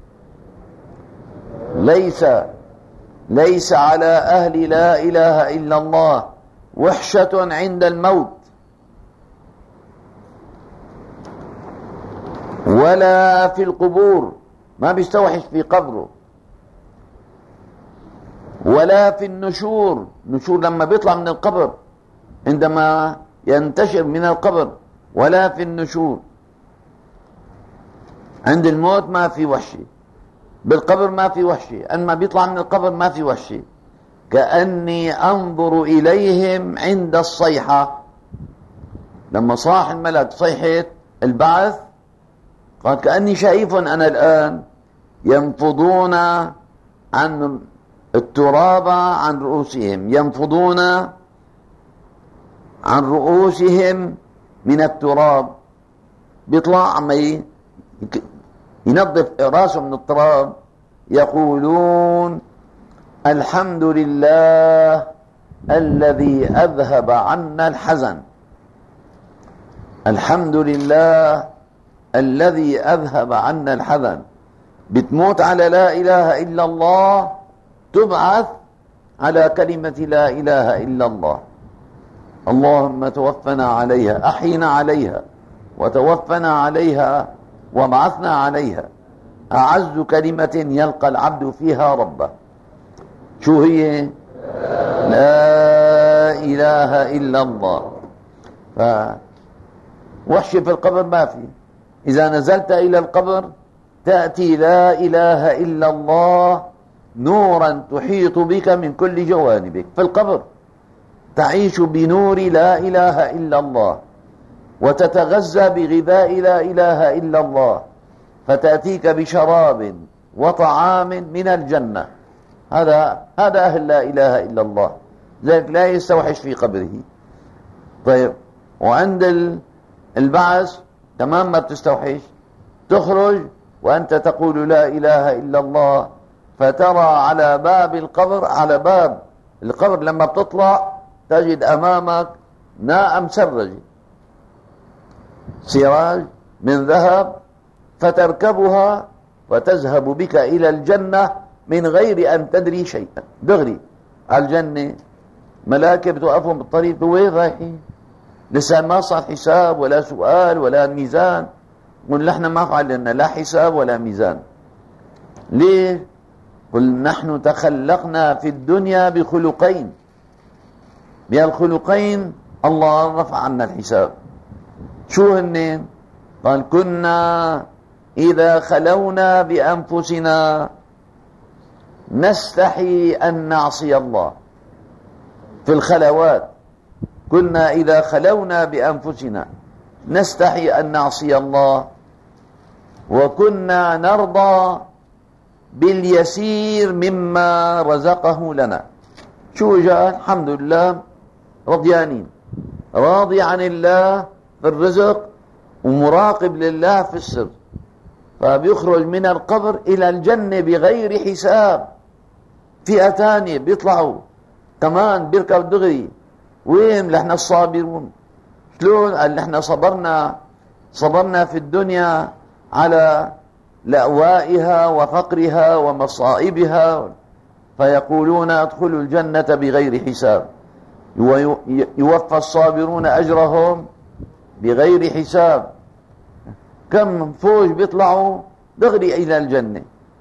ليس على أهل لا إله إلا الله وحشة عند الموت، ولا في القبور، ما بيستوحش في قبره، ولا في النشور، نشور لما بيطلع من القبر، عندما ينتشر من القبر، ولا في النشور. عند الموت ما في وحشة، بالقبر ما في وحشة، أما بيطلع من القبر ما في وحشة. كأني أنظر إليهم عند الصيحة، لما صاح الملك صيحة البعث، قال كأني شايفهم أنا الآن ينفضون عن التراب عن رؤوسهم، ينفضون عن رؤوسهم من التراب. بيطلع عم ينظف راسه من التراب، يقولون: الحمد لله الذي أذهب عنا الحزن. الحمد لله الذي أذهب عنا الحزن. بتموت على لا إله إلا الله، تبعث على كلمة لا إله إلا الله. اللهم توفنا عليها، أحينا عليها وتوفنا عليها وابعثنا عليها. أعز كلمة يلقى العبد فيها ربه شو هي؟ لا إله إلا الله. وحش في القبر ما في. إذا نزلت إلى القبر تأتي لا إله إلا الله نورا تحيط بك من كل جوانبك. في القبر تعيش بنور لا إله إلا الله، وتتغذى بغذاء لا إله إلا الله، فتأتيك بشراب وطعام من الجنة. هذا أهل لا إله إلا الله، ذلك لا يستوحش في قبره. طيب، وعند البعث تمام ما بتستوحش، تخرج وأنت تقول لا إله إلا الله، فترى على باب القبر، على باب القبر لما بتطلع تجد أمامك ناء مسرج، سراج من ذهب، فتركبها وتذهب بك إلى الجنة من غير أن تدري شيئا. دغري على الجنة ملائكة بتوقفهم بالطريق، وين رايحين؟ لسه ما صار حساب ولا سؤال ولا ميزان. قل نحن ما فعلنا لا حساب ولا ميزان. ليه؟ قل نحن تخلقنا في الدنيا بخلقين، بهالخلقين الله رفع عنا الحساب. شو هن؟ قال كنا إذا خلونا بأنفسنا نستحي أن نعصي الله. في الخلوات كنا إذا خلونا بأنفسنا نستحي أن نعصي الله، وكنا نرضى باليسير مما رزقه لنا. شو جاء؟ الحمد لله رضيانين، راضي عن الله في الرزق ومراقب لله في السر، فبيخرج من القبر إلى الجنة بغير حساب. فئة ثانية بيطلعوا كمان بيركب دغري. وين نحن الصابرون؟ شلون؟ قال نحن صبرنا في الدنيا على لأوائها وفقرها ومصائبها، فيقولون ادخلوا الجنة بغير حساب، يوفى الصابرون أجرهم بغير حساب. كم فوج بيطلعوا دغري إلى الجنة.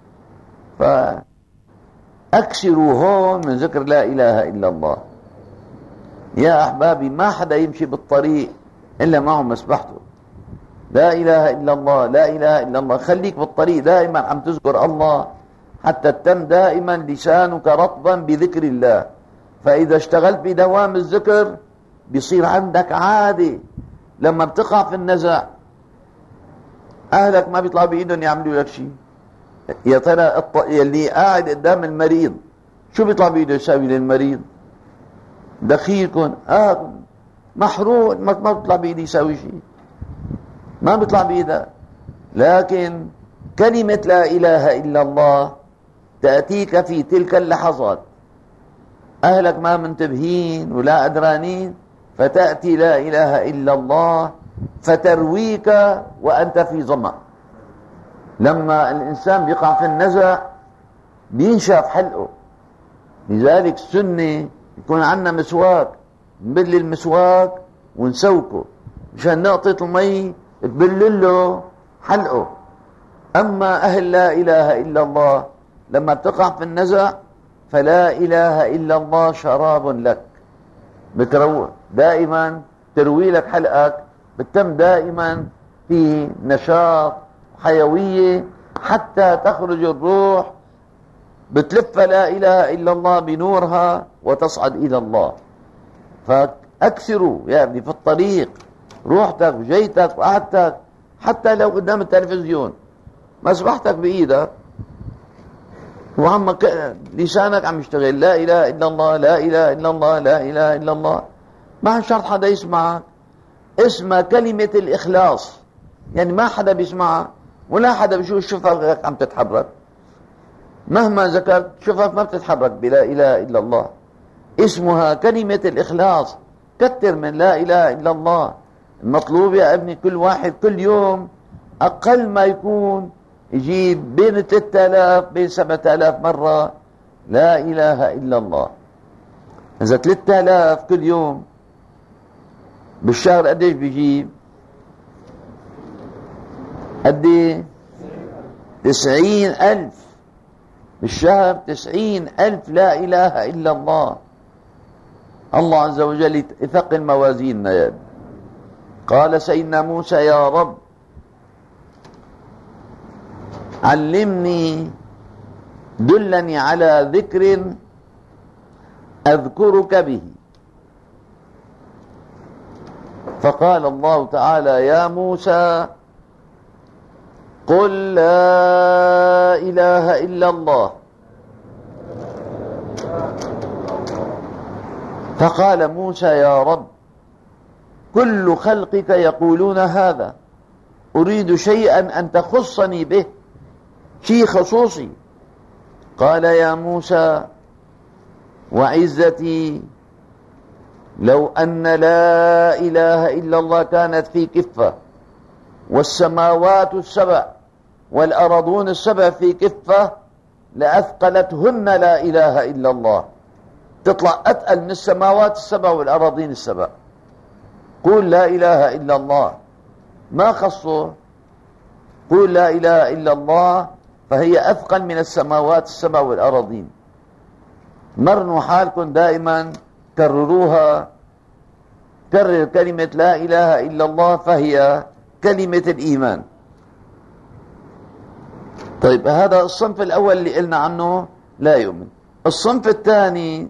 فأكثروا هون من ذكر لا إله إلا الله. يا أحبابي، ما حدا يمشي بالطريق إلا معه مسبحته. لا إله إلا الله، لا إله إلا الله. خليك بالطريق دائما عم تذكر الله، حتى تتم دائما لسانك رطبا بذكر الله. فإذا اشتغلت بدوام الذكر بيصير عندك عادة. لما بتقع في النزع أهلك ما بيطلعوا بإيدهم يعملوا لك شيء. يا ترى اللي قاعد قدام المريض شو بيطلع بإيده يساوي للمريض؟ دخيلكم محروق، ما بيطلع بإيده يساوي شيء، ما بيطلع بإيده. لكن كلمة لا إله إلا الله تأتيك في تلك اللحظات، أهلك ما منتبهين ولا أدرانين، فتأتي لا إله إلا الله فترويك وأنت في ظمأ. لما الإنسان بيقع في النزع بينشف حلقه. لذلك السنة يكون عندنا مسواك، نبل المسواك ونسوكه مشان نقطة المي تبل له حلقه. أما أهل لا إله إلا الله لما بتقع في النزع فلا إله إلا الله شراب لك، بتروح دائما تروي لك حلقك، بتتم دائما في نشاط حيوية حتى تخرج الروح، بتلف لا إله إلا الله بنورها وتصعد إلى الله. فأكثروا يا ابني في الطريق، روحتك وجيتك وقعدتك، حتى لو قدام التلفزيون مسبحتك بإيدك وعمك لسانك عم يشتغل لا إله إلا الله، لا إله إلا الله، لا إله إلا الله. ما شرط حدا يسمعك، اسمها كلمة الإخلاص. يعني ما حدا بيسمعها ولا حدا بيشوف شفتك عم تتحرك، مهما ذكرت شفتك ما بتتحرك بلا إله إلا الله. اسمها كلمة الإخلاص. كتر من لا إله إلا الله، المطلوب يا ابني كل واحد كل يوم أقل ما يكون يجيب بين 3000 بين 7000 مرة لا إله إلا الله. إذا 3000 كل يوم بالشهر قديش بيجيب؟ قديه؟ 90,000 بالشهر، 90,000 لا إله إلا الله. الله عز وجل يثقل موازيننا يا ابني. قال سيدنا موسى يا رب علمني دلني على ذكر أذكرك به. فقال الله تعالى يا موسى قل لا إله إلا الله. فقال موسى يا رب كل خلقك يقولون هذا، أريد شيئا أن تخصني به، شيء خصوصي. قال يا موسى وعزتي لو أن لا إله إلا الله كانت في كفة والسماوات السبع والأرضون السبع في كفة لأثقلتهن لا إله إلا الله، تطلع أثقل من السماوات السبع والأراضين السبع. قول لا إله إلا الله، ما خصه، قول لا إله إلا الله فهي أثقل من السماوات السبع والأراضين. مرنوا حالكم دائما، كرروها، كرر كلمة لا إله إلا الله فهي كلمة الإيمان. طيب هذا الصنف الأول اللي قلنا عنه لا يؤمن. الصنف الثاني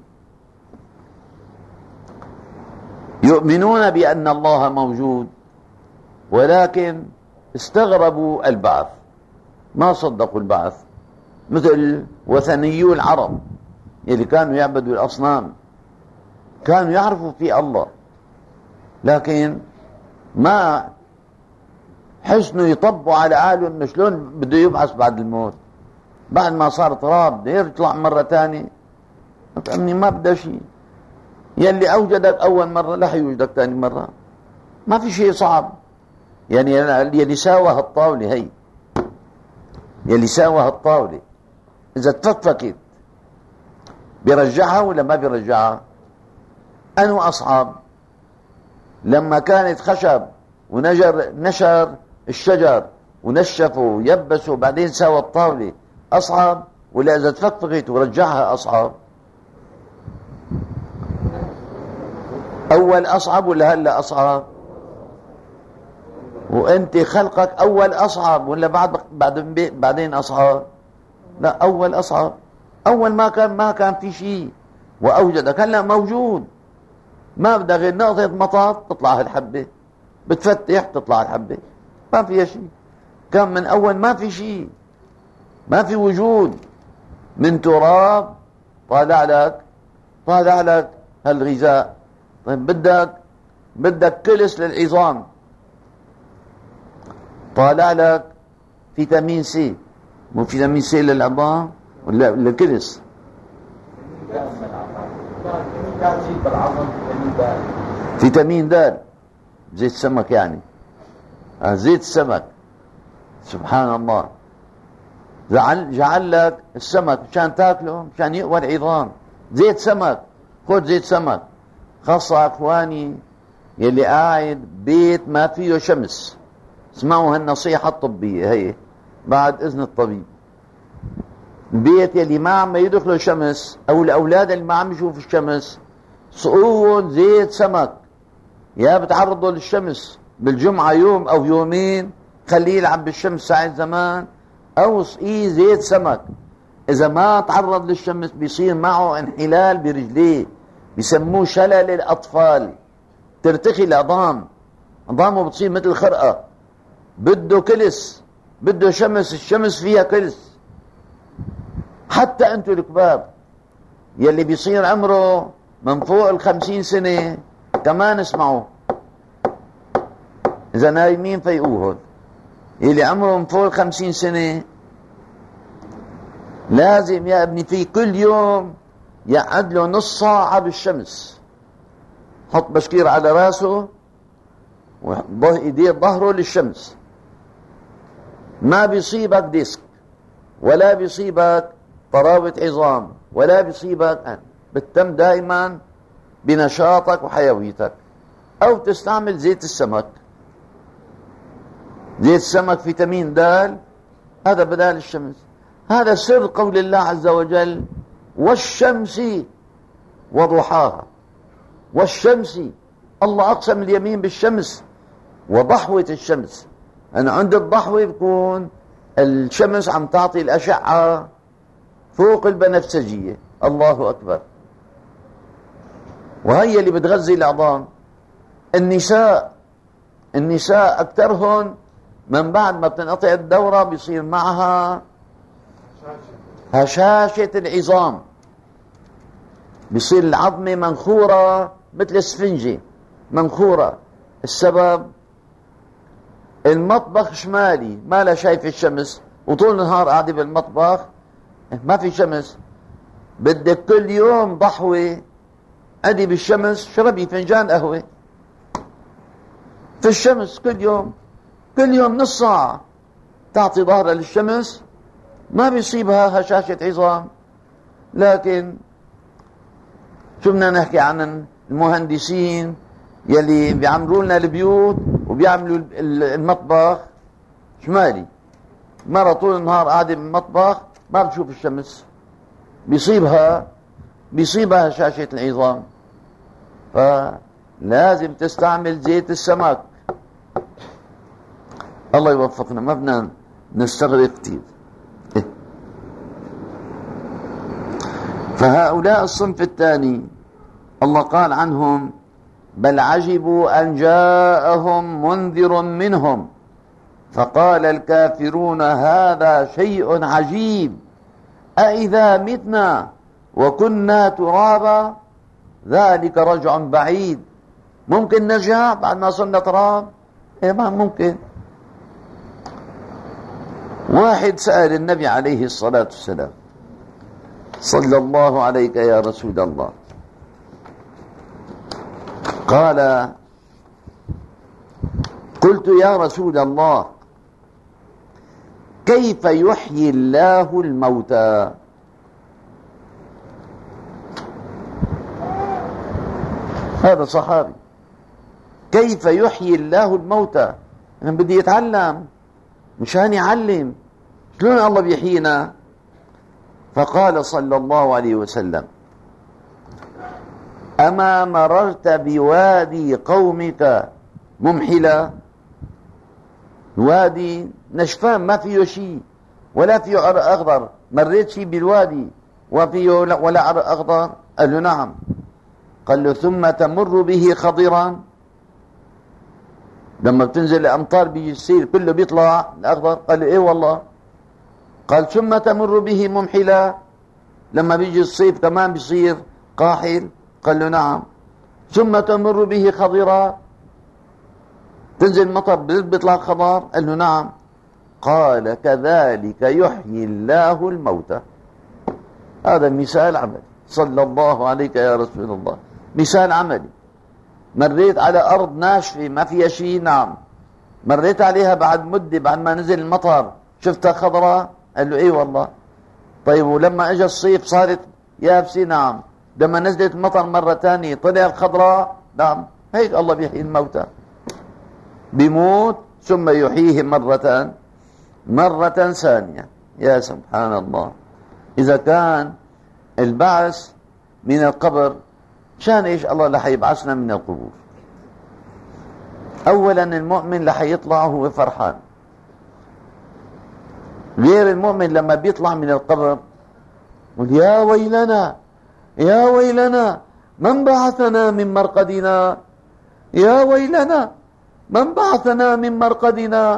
يؤمنون بأن الله موجود ولكن استغربوا البعث، ما صدقوا البعث، مثل وثنيو العرب اللي كانوا يعبدوا الأصنام، كانوا يعرفوا في الله لكن ما حسنوا يطبوا على عالم شلون بده يبعث بعد الموت، بعد ما صار تراب بده يطلع مرة تانية. أمني ما بدأ شيء، يلي أوجدك أول مرة لا حيوجدك تاني مرة، ما في شيء صعب. يعني يلي ساوى هالطاولة هي، يلي ساوى هالطاولة إذا تفكت بيرجعها ولا ما بيرجعها؟ أنو أصعب؟ لما كانت خشب ونشر الشجر ونشفه ويبسه وبعدين ساوى الطاولة أصعب، ولا إذا تفكفكت ورجعها أصعب؟ أول أصعب ولا هلا أصعب؟ وأنت خلقك أول أصعب ولا بعدين أصعب؟ لا، أول أصعب. أول ما كان في شيء وأوجدك، هلا موجود، ما بدها غير نقطة مطاط تطلع هالحبة، بتفتح تطلع الحبة، ما فيها شيء. كان من أول ما في شيء، ما في وجود، من تراب طالع لك هالغذاء. طيب بدك كلس للعظام، طالع لك فيتامين سي، مو فيتامين سي للعظام ولا للكلس؟ فيتامين د، زيت السمك يعني، زيت السمك. سبحان الله، جعل لك السمك مشان تاكله، مشان يقوى العظام. زيت سمك، خذ زيت سمك. خاصة اخواني يلي قاعد بيت ما فيه شمس، اسمعوا هالنصيحة الطبية هي بعد اذن الطبيب. البيت يلي ما عم يدخلوا شمس او الاولاد اللي ما عم يشوفوا الشمس، سقوهم زيت سمك، يا بتعرضوا للشمس بالجمعة يوم او يومين، خليه يلعب بالشمس ساعة زمان، او سقيه زيت سمك. اذا ما تعرض للشمس بيصير معه انحلال برجليه، بيسموه شلل الاطفال، ترتخي العظام، عظامه بتصير مثل خرقة. بده كلس، بده شمس، الشمس فيها كلس. حتى انتو الكباب يلي بيصير عمره من فوق 50 سنة كمان اسمعوا، اذا نايمين فيقوهن، يلي عمره من فوق 50 سنة لازم يا ابني في كل يوم يقعد له نص ساعة بالشمس، حط بشكير على راسه ايديه ظهره للشمس، ما بيصيبك ديسك ولا بيصيبك طراوة عظام ولا بيصيبك، بتتم دائما بنشاطك وحيويتك. او تستعمل زيت السمك، زيت السمك فيتامين د، هذا بدال الشمس. هذا سر قول الله عز وجل: والشمس وضحاها. والشمس، الله أقسم اليمين بالشمس وضحوة الشمس. أنا عند الضحوة بكون الشمس عم تعطي الأشعة فوق البنفسجية. الله أكبر. وهي اللي بتغذي العظام. النساء أكثرهن من بعد ما بتنقطع الدورة بيصير معها هشاشة العظام، بيصير العظمة منخورة مثل السفنجة منخورة. السبب المطبخ شمالي، ما لا شايف الشمس، وطول النهار قاعدة بالمطبخ ما في شمس. بدك كل يوم ضحوة، ادي بالشمس شربي فنجان قهوة في الشمس كل يوم، كل يوم نص ساعة تعطي ظهرها للشمس، ما بيصيبها هشاشة عظام. لكن شو بدنا نحكي عن المهندسين يلي بيعملوا لنا البيوت وبيعملوا المطبخ شمالي، مرة طول النهار قاعدة بالمطبخ ما بتشوف الشمس، بيصيبها هشاشة العظام. فلازم تستعمل زيت السمك. الله يوفقنا، ما بدنا نستغرق كثير. فهؤلاء الصنف الثاني الله قال عنهم: بل عجبوا أن جاءهم منذر منهم فقال الكافرون هذا شيء عجيب أإذا متنا وكنا ترابا ذلك رجع بعيد. ممكن نرجع بعد ما صرنا تراب؟ إيه، ما ممكن. واحد سأل النبي عليه الصلاة والسلام: صلى الله عليك يا رسول الله، قال: قلت يا رسول الله كيف يحيي الله الموتى؟ هذا صحابي، كيف يحيي الله الموتى؟ أنا بدي يتعلم مشان يعلم شلون الله بيحيينا. فقال صلى الله عليه وسلم: أما مررت بوادي قومك ممحلا؟ وادي نشفان ما فيه شيء ولا فيه عرق أخضر، مريت شيء بالوادي وفيه ولا عرق أخضر؟ قال له: نعم. قال له: ثم تمر به خضرا؟ لما بتنزل الأمطار بيجي يصير كله بيطلع الأخضر؟ قال له: إيه والله. قال: ثم تمر به ممحلا؟ لما بيجي الصيف كمان بيصير قاحل؟ قال له: نعم. ثم تمر به خضرا؟ تنزل مطر بيطلع خضار؟ قال له: نعم. قال: كذلك يحيي الله الموتى. هذا مثال عملي. صلى الله عليك يا رسول الله، مثال عملي. مريت على أرض ناشفة ما فيها شيء؟ نعم. مريت عليها بعد مدة بعد ما نزل المطر شفتها خضراء؟ قال له: إيه والله. طيب ولما اجى الصيف صارت يابسة؟ نعم. لما نزلت المطر مرة ثانية طلعت خضراء؟ نعم. هيك الله بيحيي الموتى، بيموت ثم يحييه مرة ثانية. يا سبحان الله. إذا كان البعث من القبر، شان إيش الله رح يبعثنا من القبور؟ أولا المؤمن رح يطلع وهو فرحان، غير المؤمن لما بيطلع من القبر يقول: يا ويلنا يا ويلنا من بعثنا من مرقدنا، يا ويلنا من بعثنا من مرقدنا.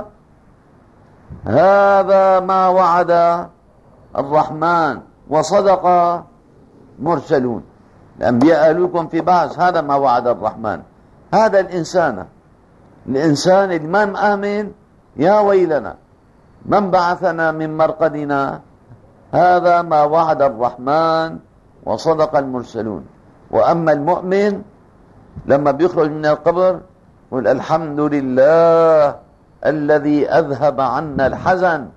هذا ما وعد الرحمن وصدق مرسلون. الأنبياء قالوا لكم في بعث، هذا ما وعد الرحمن. هذا الإنسان اللي ما مآمن: يا ويلنا من بعثنا من مرقدنا، هذا ما وعد الرحمن وصدق المرسلون. وأما المؤمن لما بيخرج من القبر قل الحمد لله الذي أذهب عنا الحزن.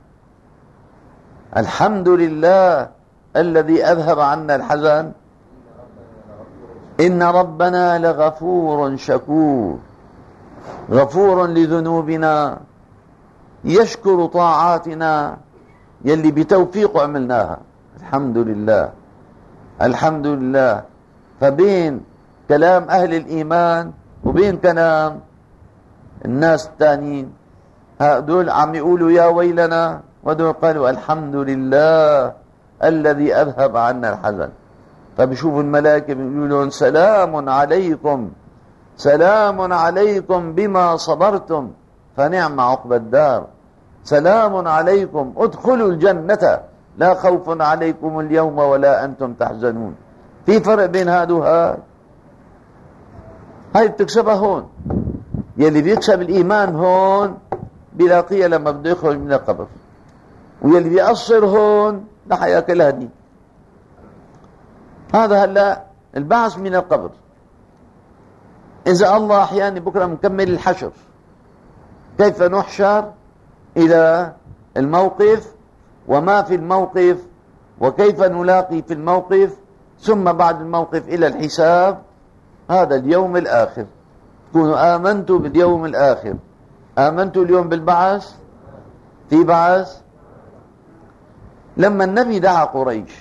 الحمد لله الذي أذهب عنا الحزن. إن ربنا لغفور شكور، غفور لذنوبنا، يشكر طاعاتنا يلي بتوفيق عملناها. الحمد لله الحمد لله. فبين كلام أهل الإيمان وبين كلام الناس التانيين، هؤلاء عم يقولوا يا ويلنا، ودول قالوا الحمد لله الذي أذهب عنا الحزن. فبشوفوا الملائكة بيقولوا لهم سلام عليكم، سلام عليكم بما صبرتم فنعم عقبى الدار، سلام عليكم ادخلوا الجنة لا خوف عليكم اليوم ولا أنتم تحزنون. في فرق بين هذا وهذا. هاي بتكسبها هون. يلي بيكسب الإيمان هون بيلاقيها لما بده يخرج من القبر، ويلي بيقصر هون رح ياكلها دي. هذا هلا البعث من القبر. إذا الله أحياني بكرة مكمل الحشر، كيف نحشر إلى الموقف وما في الموقف وكيف نلاقي في الموقف، ثم بعد الموقف إلى الحساب. هذا اليوم الآخر. تكونوا آمنتوا باليوم الآخر. آمنتوا اليوم بالبعث؟ في بعث. لما النبي دعا قريش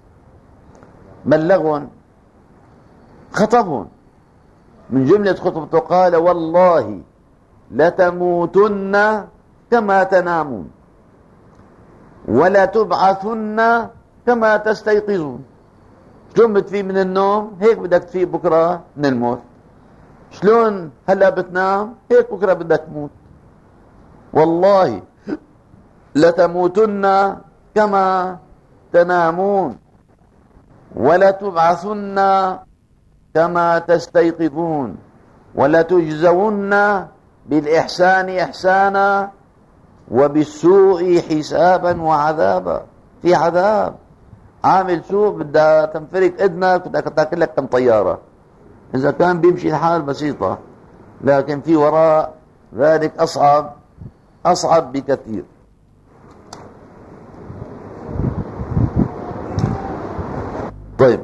بلغهم، خطبهم، من جملة خطبته قال والله لتموتن كما تنامون ولا تبعثن كما تستيقظون. شلون بتفيق من النوم؟ هيك بدك تفيق بكرة من الموت. شلون هلا بتنام؟ هيك بكرة بدك تموت. والله لتموتن كما تنامون ولا تبعثن كما تستيقظون ولا تجزون بالإحسان إحسانا وبالسوء حسابا وعذابا. في عذاب. عامل سوء بدها تنفرك اذنك، بدك تاكل لك كم طيارة. إذا كان بيمشي الحال بسيطة، لكن في وراء ذلك أصعب بكثير. طيب،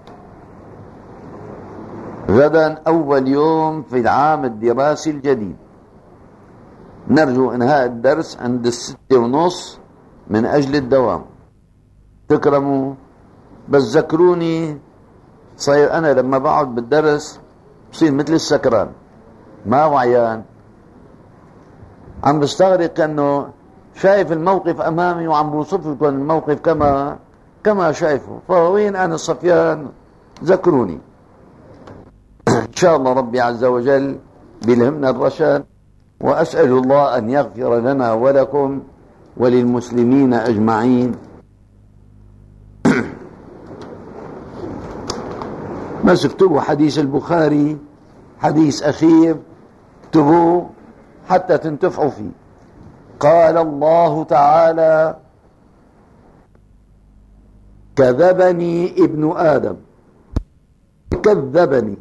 غدا أول يوم في العام الدراسي الجديد. نرجو إنهاء الدرس عند 6:30 من أجل الدوام. تكرموا، بس ذكروني. صاير أنا لما بقعد بالدرس بصير مثل السكران، ما وعيان، عم بستغرق انه شايف الموقف امامي وعم بوصف لكم الموقف كما شايفه. فوين انا الصفيان؟ ذكروني. ان شاء الله ربي عز وجل بيلهمنا الرشد، واسال الله ان يغفر لنا ولكم وللمسلمين اجمعين. بس اكتبوا حديث البخاري، حديث أخير، اكتبوه حتى تنتفعوا فيه. قال الله تعالى: كذبني ابن آدم. كذبني.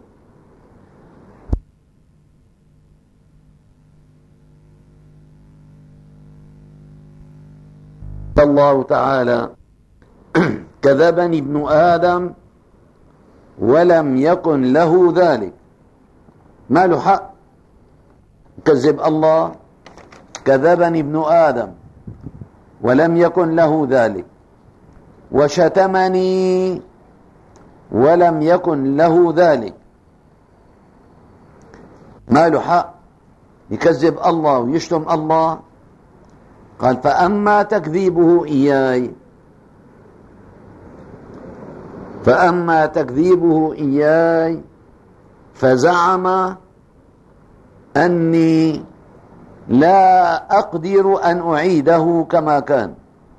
الله تعالى: كذبني ابن آدم ولم يكن له ذلك. ما له حق كذب الله. كذبني ابن آدم ولم يكن له ذلك، وشتمني ولم يكن له ذلك. ما له حق يكذب الله ويشتم الله. قال: فأما تكذيبه إياي فزعم أني لا أقدر أن أعيده كما كان.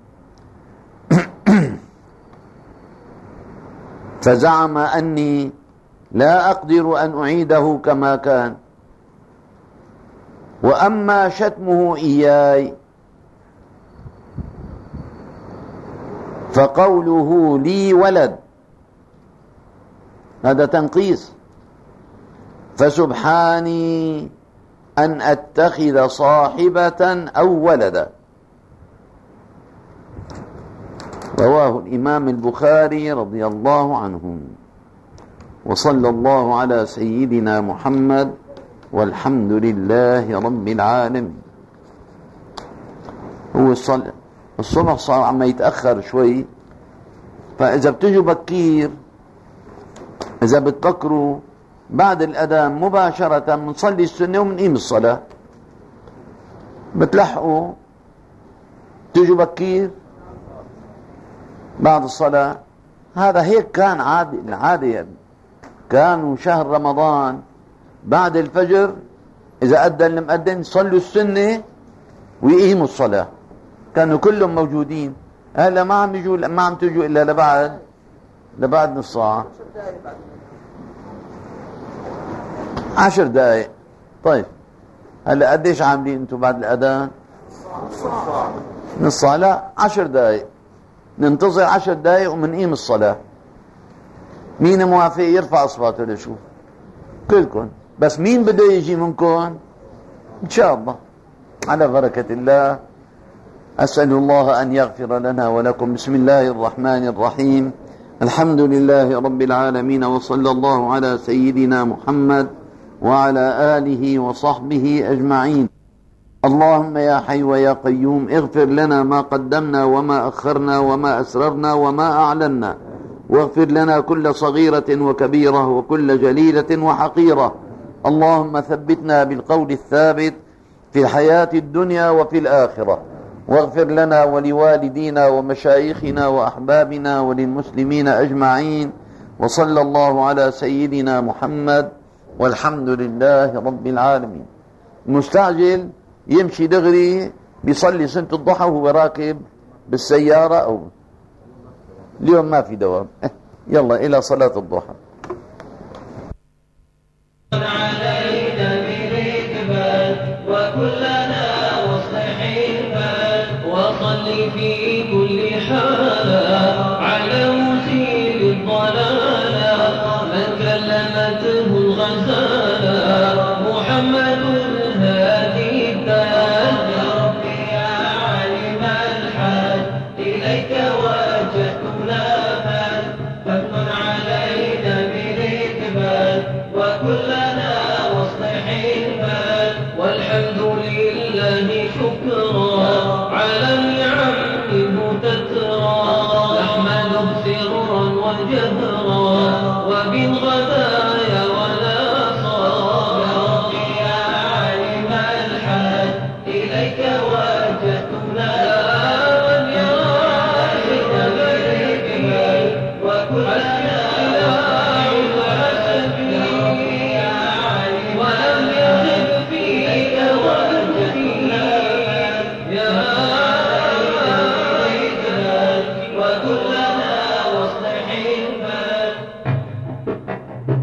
فزعم أني لا أقدر أن أعيده كما كان. وأما شتمه إياي فقوله لي ولد، هذا تنقيص. فسبحاني أن أتخذ صاحبة أو ولدا. رواه الإمام البخاري رضي الله عنه. وصلى الله على سيدنا محمد والحمد لله رب العالمين. هو الصبح صار عم يتأخر شوي، فإذا بتجوا بكير، إذا بتفكروا بعد الأذان مباشرة بنصلي السنة وبنقيم الصلاة، بتلحقوا تجوا بكير بعد الصلاة. هذا هيك كان العادة. كانوا شهر رمضان بعد الفجر إذا أذن المؤذن صلوا السنة ويقيموا الصلاة، كانوا كلهم موجودين. هلا ما عم تجوا إلا لبعد نص ساعة، 10 دقائق. طيب هلا قديش عاملين انتم بعد الأذان؟ نص ساعة. لا، 10 دقائق. ننتظر 10 دقائق ومنقيم الصلاة. مين موافق يرفع اصبعته لشوف؟ كلكم. بس مين بده يجي منكم؟ ان شاء الله على بركة الله. أسأل الله أن يغفر لنا ولكم. بسم الله الرحمن الرحيم. الحمد لله رب العالمين، وصلى الله على سيدنا محمد وعلى آله وصحبه أجمعين. اللهم يا حي ويا قيوم اغفر لنا ما قدمنا وما أخرنا وما أسررنا وما أعلنا، واغفر لنا كل صغيرة وكبيرة وكل جليلة وحقيرة. اللهم ثبتنا بالقول الثابت في الحياة الدنيا وفي الآخرة، واغفر لنا ولوالدينا ومشايخنا وأحبابنا وللمسلمين أجمعين. وصلى الله على سيدنا محمد والحمد لله رب العالمين. المستعجل يمشي دغري بيصلي سنة الضحى وهو راكب بالسيارة، أو اليوم ما في دوام. يلا إلى صلاة الضحى. علينا بالإقبال وكلنا واصلح البال، وصل في كل حال على مسيل الضلال من كلمته الغزالة محمد الهادي الدال. يا ربي يا عالم الحال إليك وجهتنا مال، فمن علينا بالإقبال وكلنا واصلح البال، والحمد لله شكرا على النعم تترى، نحمده سرا وجهرا وبالغدايا والآصال. يا ربي يا عالم الحال إليك وجهتنا من يرى بالإقبال وكلنا ولم يخف فيك وجهنا يا وكلنا واصلح البال.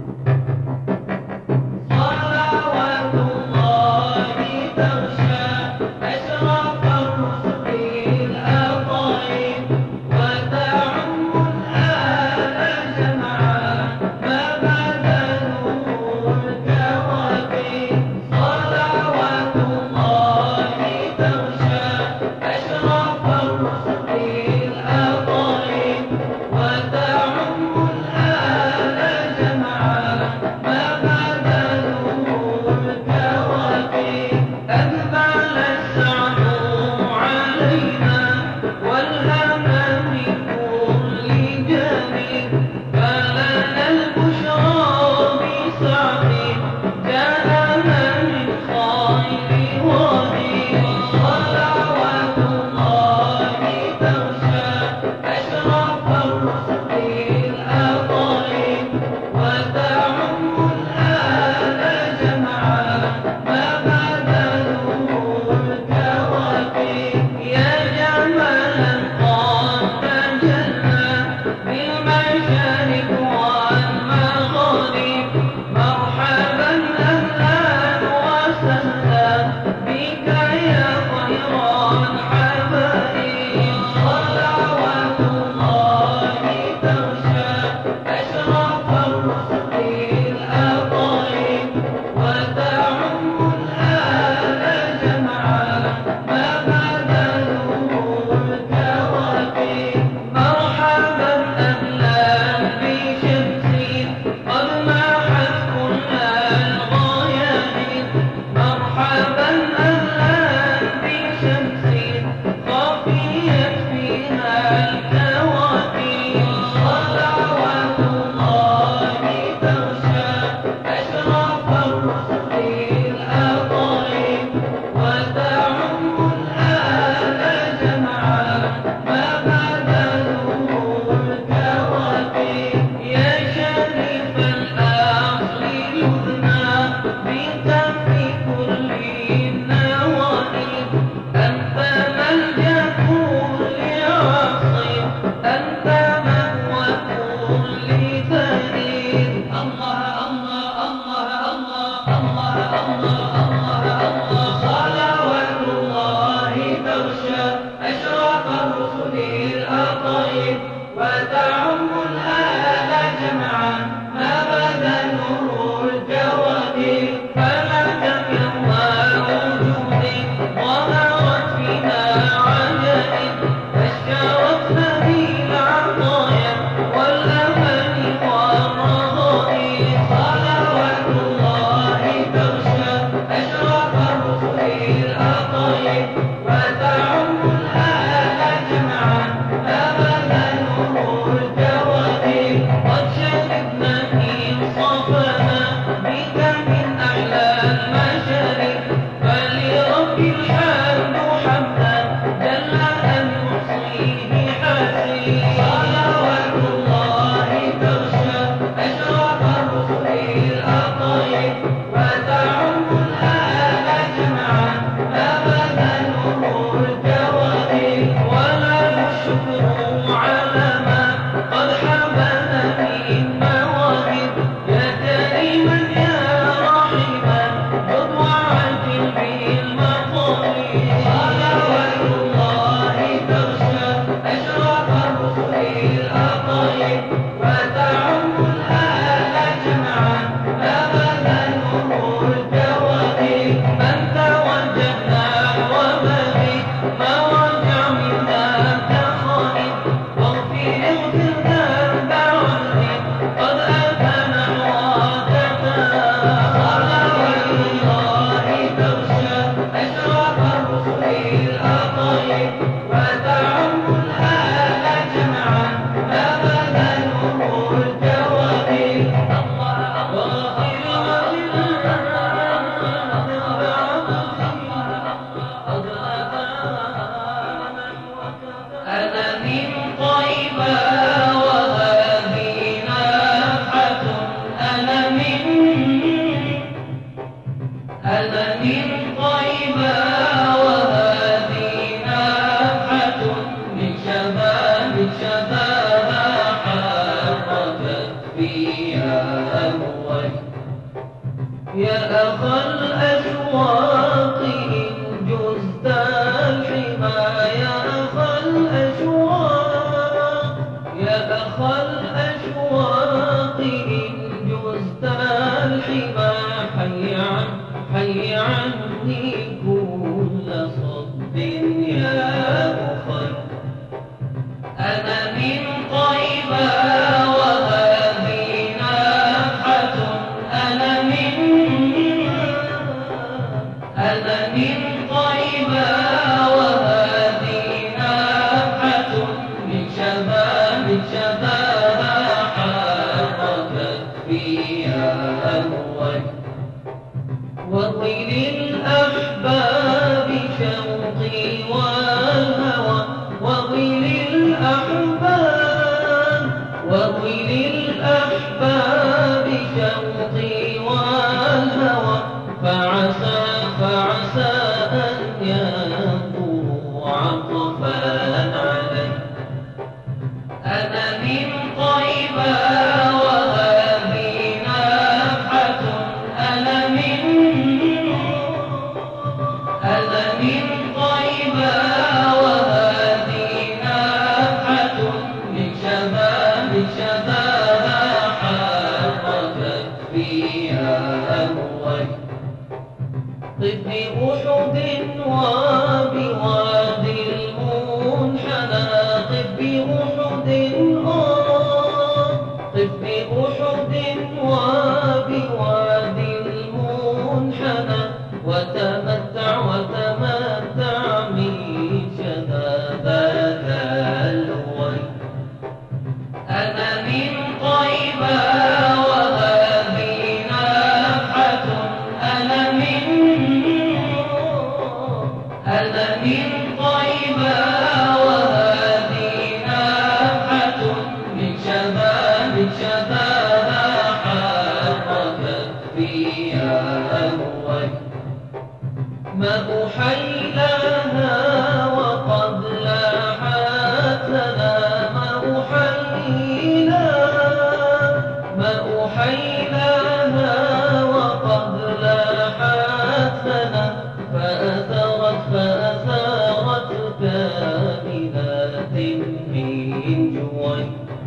من جوي.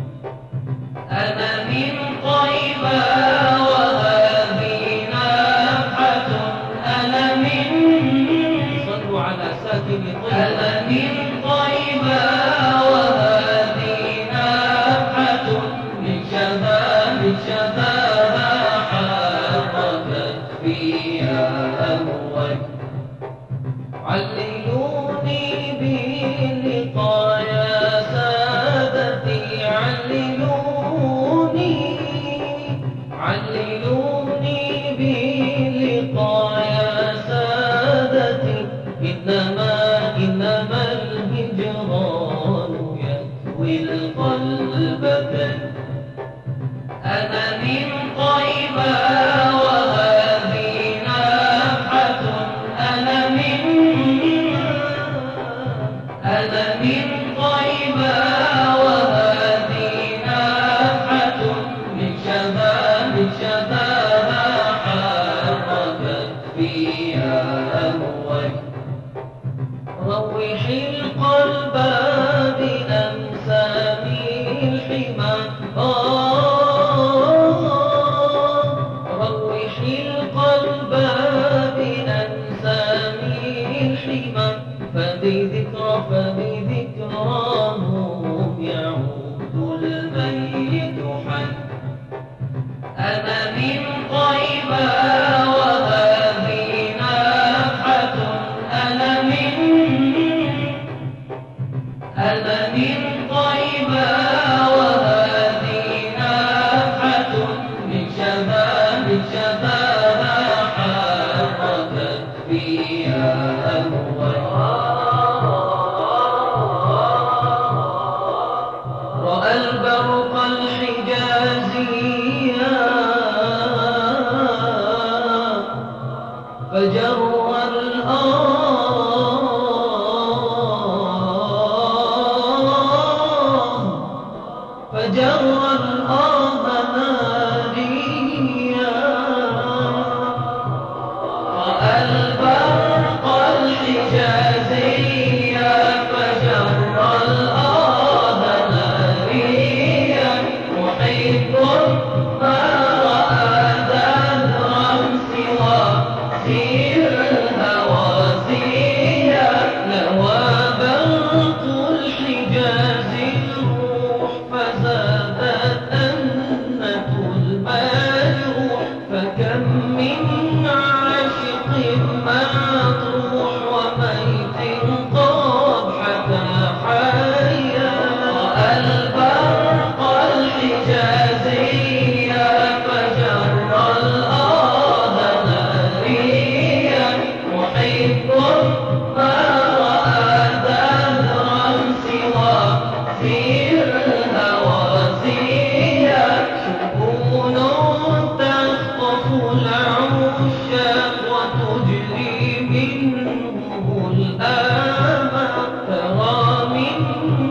أنا من طيبة وهذه نفحة، أنا من صلوا على ساكن طيبة، أنا من طيبة وهذه نفحة من شفاها حركت فيها أموي. عللوني باللقاء يا سادتي، عللوني باللقاء يا سادتي، إنما الهجران يكوي القلب. أنا من طيبة وهذه نفحة، أنا من طيبة وهذه نفحة من شفاها حركت فيها أموي. روحي القلب بأمسامي الحمى، روحي القلب بأمسامي الحمى، فبذكراهم يعود الميت حي. أنا من طيبة وهذه نفحة، أنا من طيبة وهذه نفحة من شفاها حركت فيها أموي. رأى البرق الحجازيا فجر الأرض ناديا. رأى البرق الحجازيا فجر الأرض ناديا. محب ما رأى ذرا سوى سير الهوازيا. لوى برق الحجاز الروح فزادت أنة المجروح. فكم من عاشق مطروح وميت قد حتى حيا. رأى البرق الحجازيا فجر الأرض ناريا. محب ما رأى ذرا سوى سير الهوازيا. شؤون تخطف العشاق وتجري منهم الآمال. ترى من